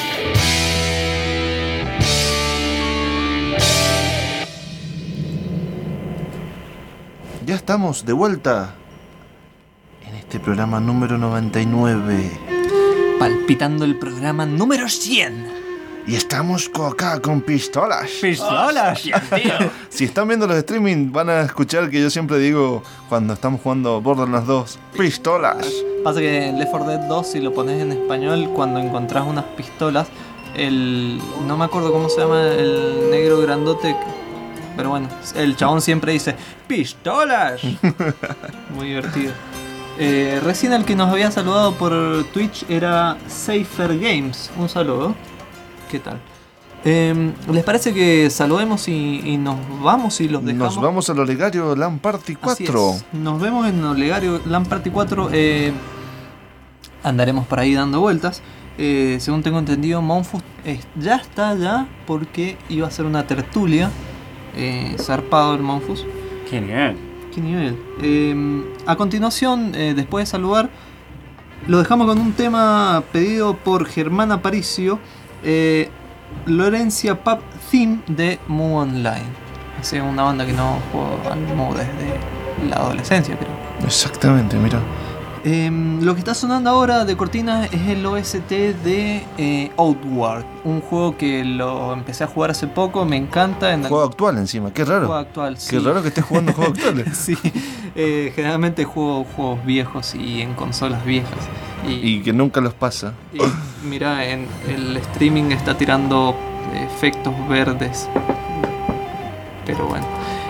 Speaker 7: Ya estamos de vuelta en este programa número 99.
Speaker 5: Palpitando el programa número 100.
Speaker 7: Y estamos acá con pistolas.
Speaker 5: ¡Pistolas!
Speaker 7: Si están viendo los streaming van a escuchar que yo siempre digo cuando estamos jugando Borderlands 2, pistolas.
Speaker 5: Pasa que en Left 4 Dead 2, si lo pones en español, cuando encontrás unas pistolas, no me acuerdo cómo se llama el negro grandote, pero bueno, el chabón siempre dice ¡pistolas! Muy divertido. Recién el que nos había saludado por Twitch era Safer Games. Un saludo. ¿Qué tal? ¿Les parece que saludemos y nos vamos y los dejamos?
Speaker 7: Nos vamos al Olegario LAN Party 4.
Speaker 5: Nos vemos en Olegario LAN Party 4. Andaremos por ahí dando vueltas. Según tengo entendido, Monfus ya está allá porque iba a hacer una tertulia. Zarpado el Monfus.
Speaker 6: ¡Qué nivel!
Speaker 5: ¿Qué nivel? A continuación, después de saludar, lo dejamos con un tema pedido por Germán Aparicio. Lorencia Pub Theme de Mu Online. Es una banda que no juego al Mu desde la adolescencia, creo.
Speaker 7: Exactamente, mira.
Speaker 5: Lo que está sonando ahora de cortina es el OST de Outward, un juego que lo empecé a jugar hace poco, me encanta.
Speaker 7: Juego actual encima, qué raro.
Speaker 5: Juego actual, sí.
Speaker 7: Qué raro que estés jugando juegos actuales.
Speaker 5: Sí, generalmente juego juegos viejos y en consolas viejas.
Speaker 7: Y que nunca los pasa.
Speaker 5: Y mira, en el streaming está tirando efectos verdes. Pero bueno.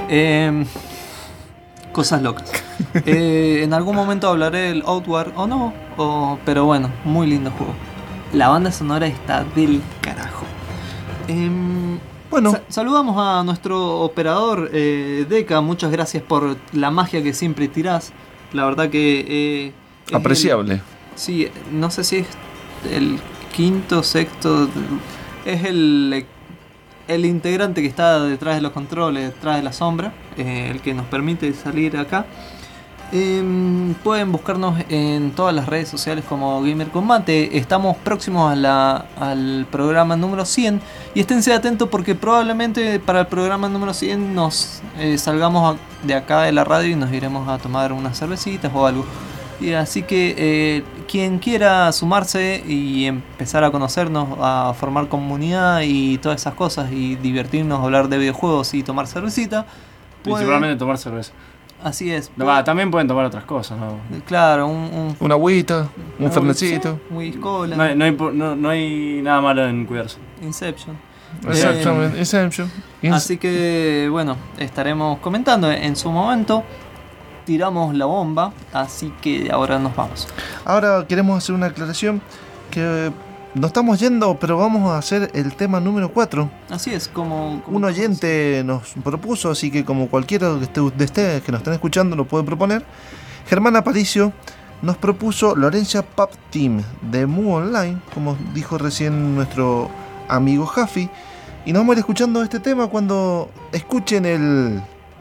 Speaker 5: Cosas locas. En algún momento hablaré del Outward o no. Pero bueno, muy lindo juego. La banda sonora está del carajo.
Speaker 7: Bueno,
Speaker 5: saludamos a nuestro operador Deca. Muchas gracias por la magia que siempre tirás. La verdad que...
Speaker 7: apreciable.
Speaker 5: Sí, no sé si es el quinto, sexto. Es el integrante que está detrás de los controles, detrás de la sombra, el que nos permite salir acá. Pueden buscarnos en todas las redes sociales como Gamer Combate. Estamos próximos al programa número 100. Y esténse atentos porque probablemente para el programa número 100 nos salgamos de acá de la radio y nos iremos a tomar unas cervecitas o algo. Y así que quien quiera sumarse y empezar a conocernos, a formar comunidad y todas esas cosas y divertirnos, hablar de videojuegos y tomar cervecita,
Speaker 6: principalmente tomar cerveza.
Speaker 5: Así es.
Speaker 6: También pueden tomar otras cosas, ¿no?
Speaker 5: Claro,
Speaker 7: una agüita, un fernecito.
Speaker 6: No hay nada malo en cuidarse.
Speaker 5: Inception.
Speaker 7: Exactamente, Inception.
Speaker 5: Así que bueno, estaremos comentando en su momento. Tiramos la bomba, así que ahora nos vamos.
Speaker 7: Ahora queremos hacer una aclaración que nos estamos yendo, pero vamos a hacer el tema número 4.
Speaker 5: Así es, como
Speaker 7: un oyente nos propuso, así que como cualquiera que esté que nos estén escuchando lo puede proponer. Germán Aparicio nos propuso Lorencia Pub Team de Mu Online, como dijo recién nuestro amigo Jaffi, y nos vamos a ir escuchando este tema cuando escuchen el...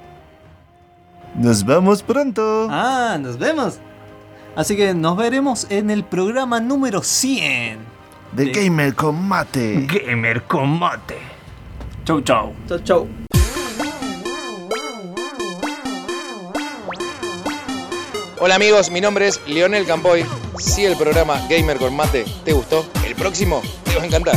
Speaker 7: Nos vemos pronto.
Speaker 5: Nos vemos. Así que nos veremos en el programa número 100
Speaker 7: de Gamer con Mate.
Speaker 6: Gamer con Mate. Chau, chau.
Speaker 5: Chau, chau.
Speaker 10: Hola amigos, mi nombre es Leonel Campoy. Si el programa Gamer con Mate te gustó, el próximo te va a encantar.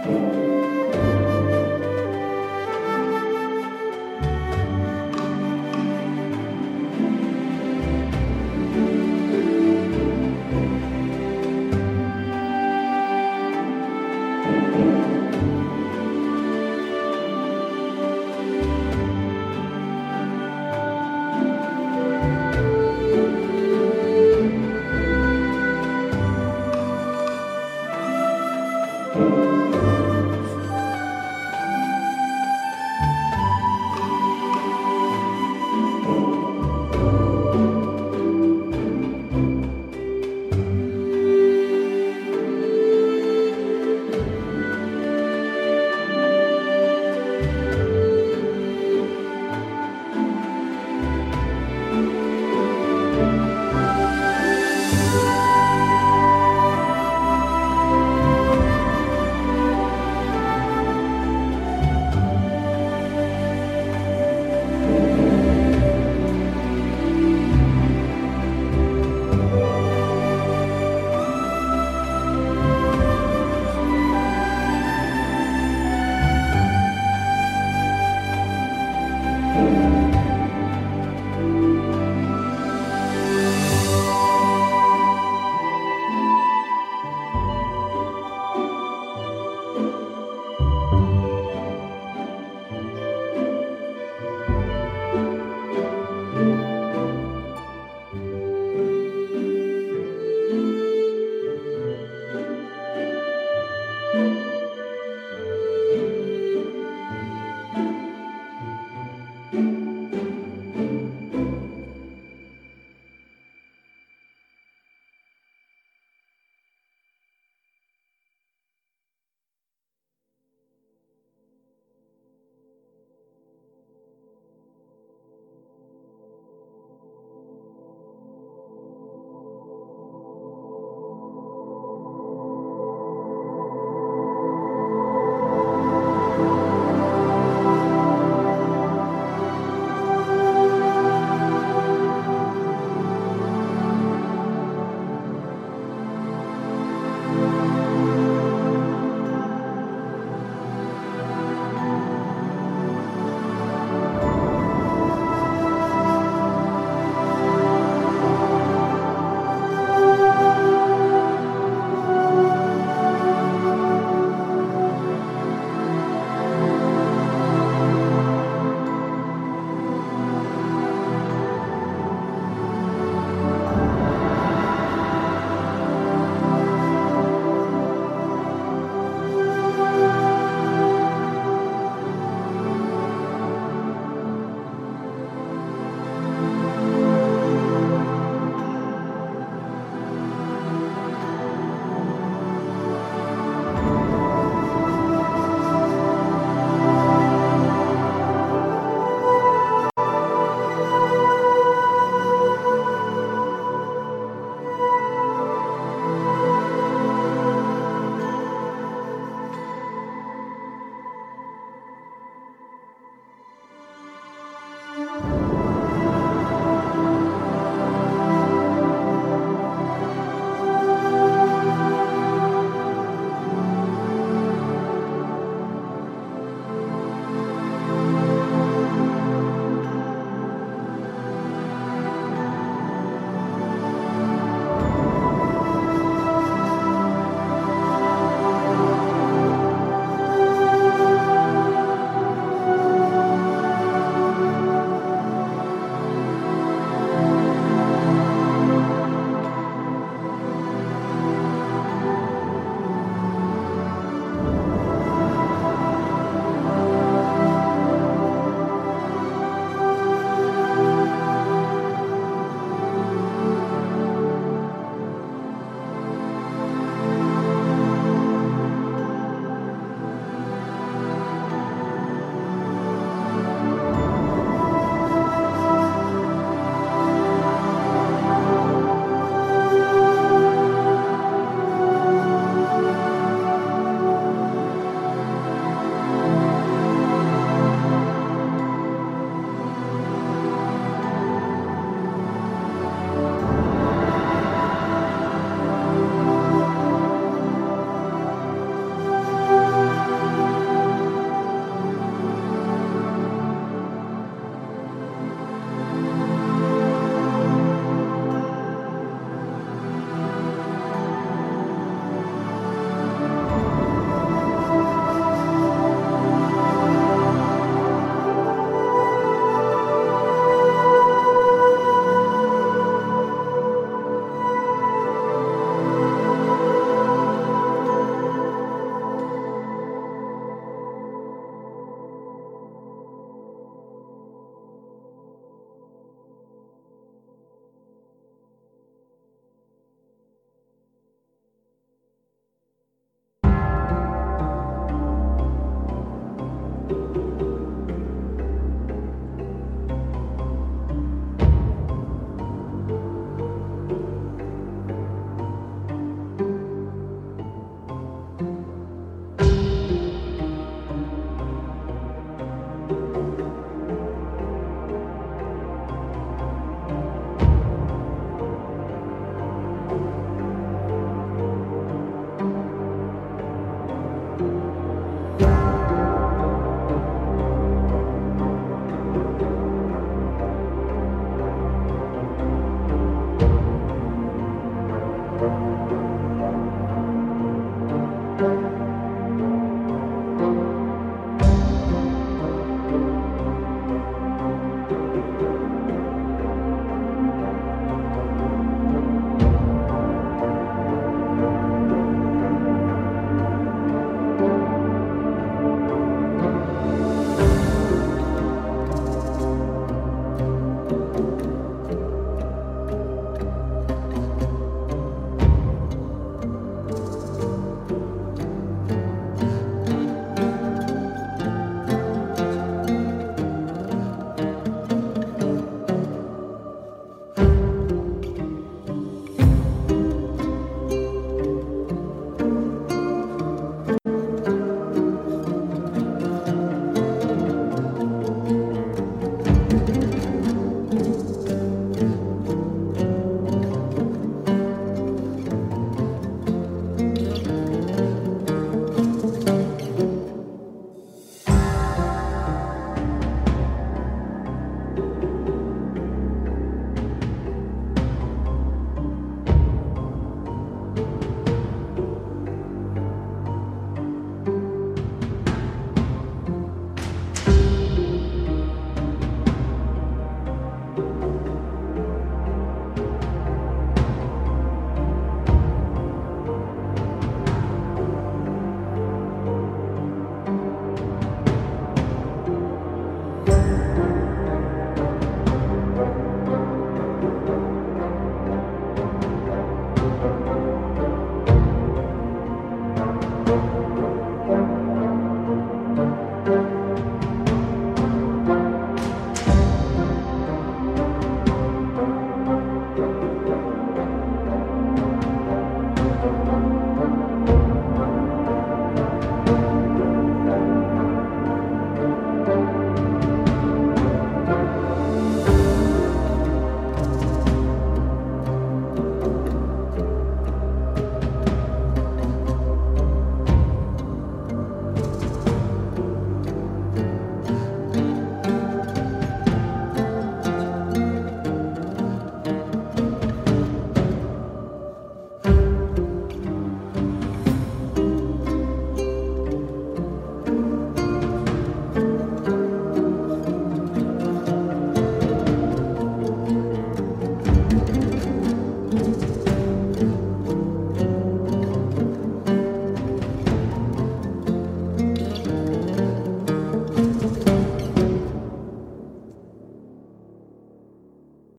Speaker 3: Chau.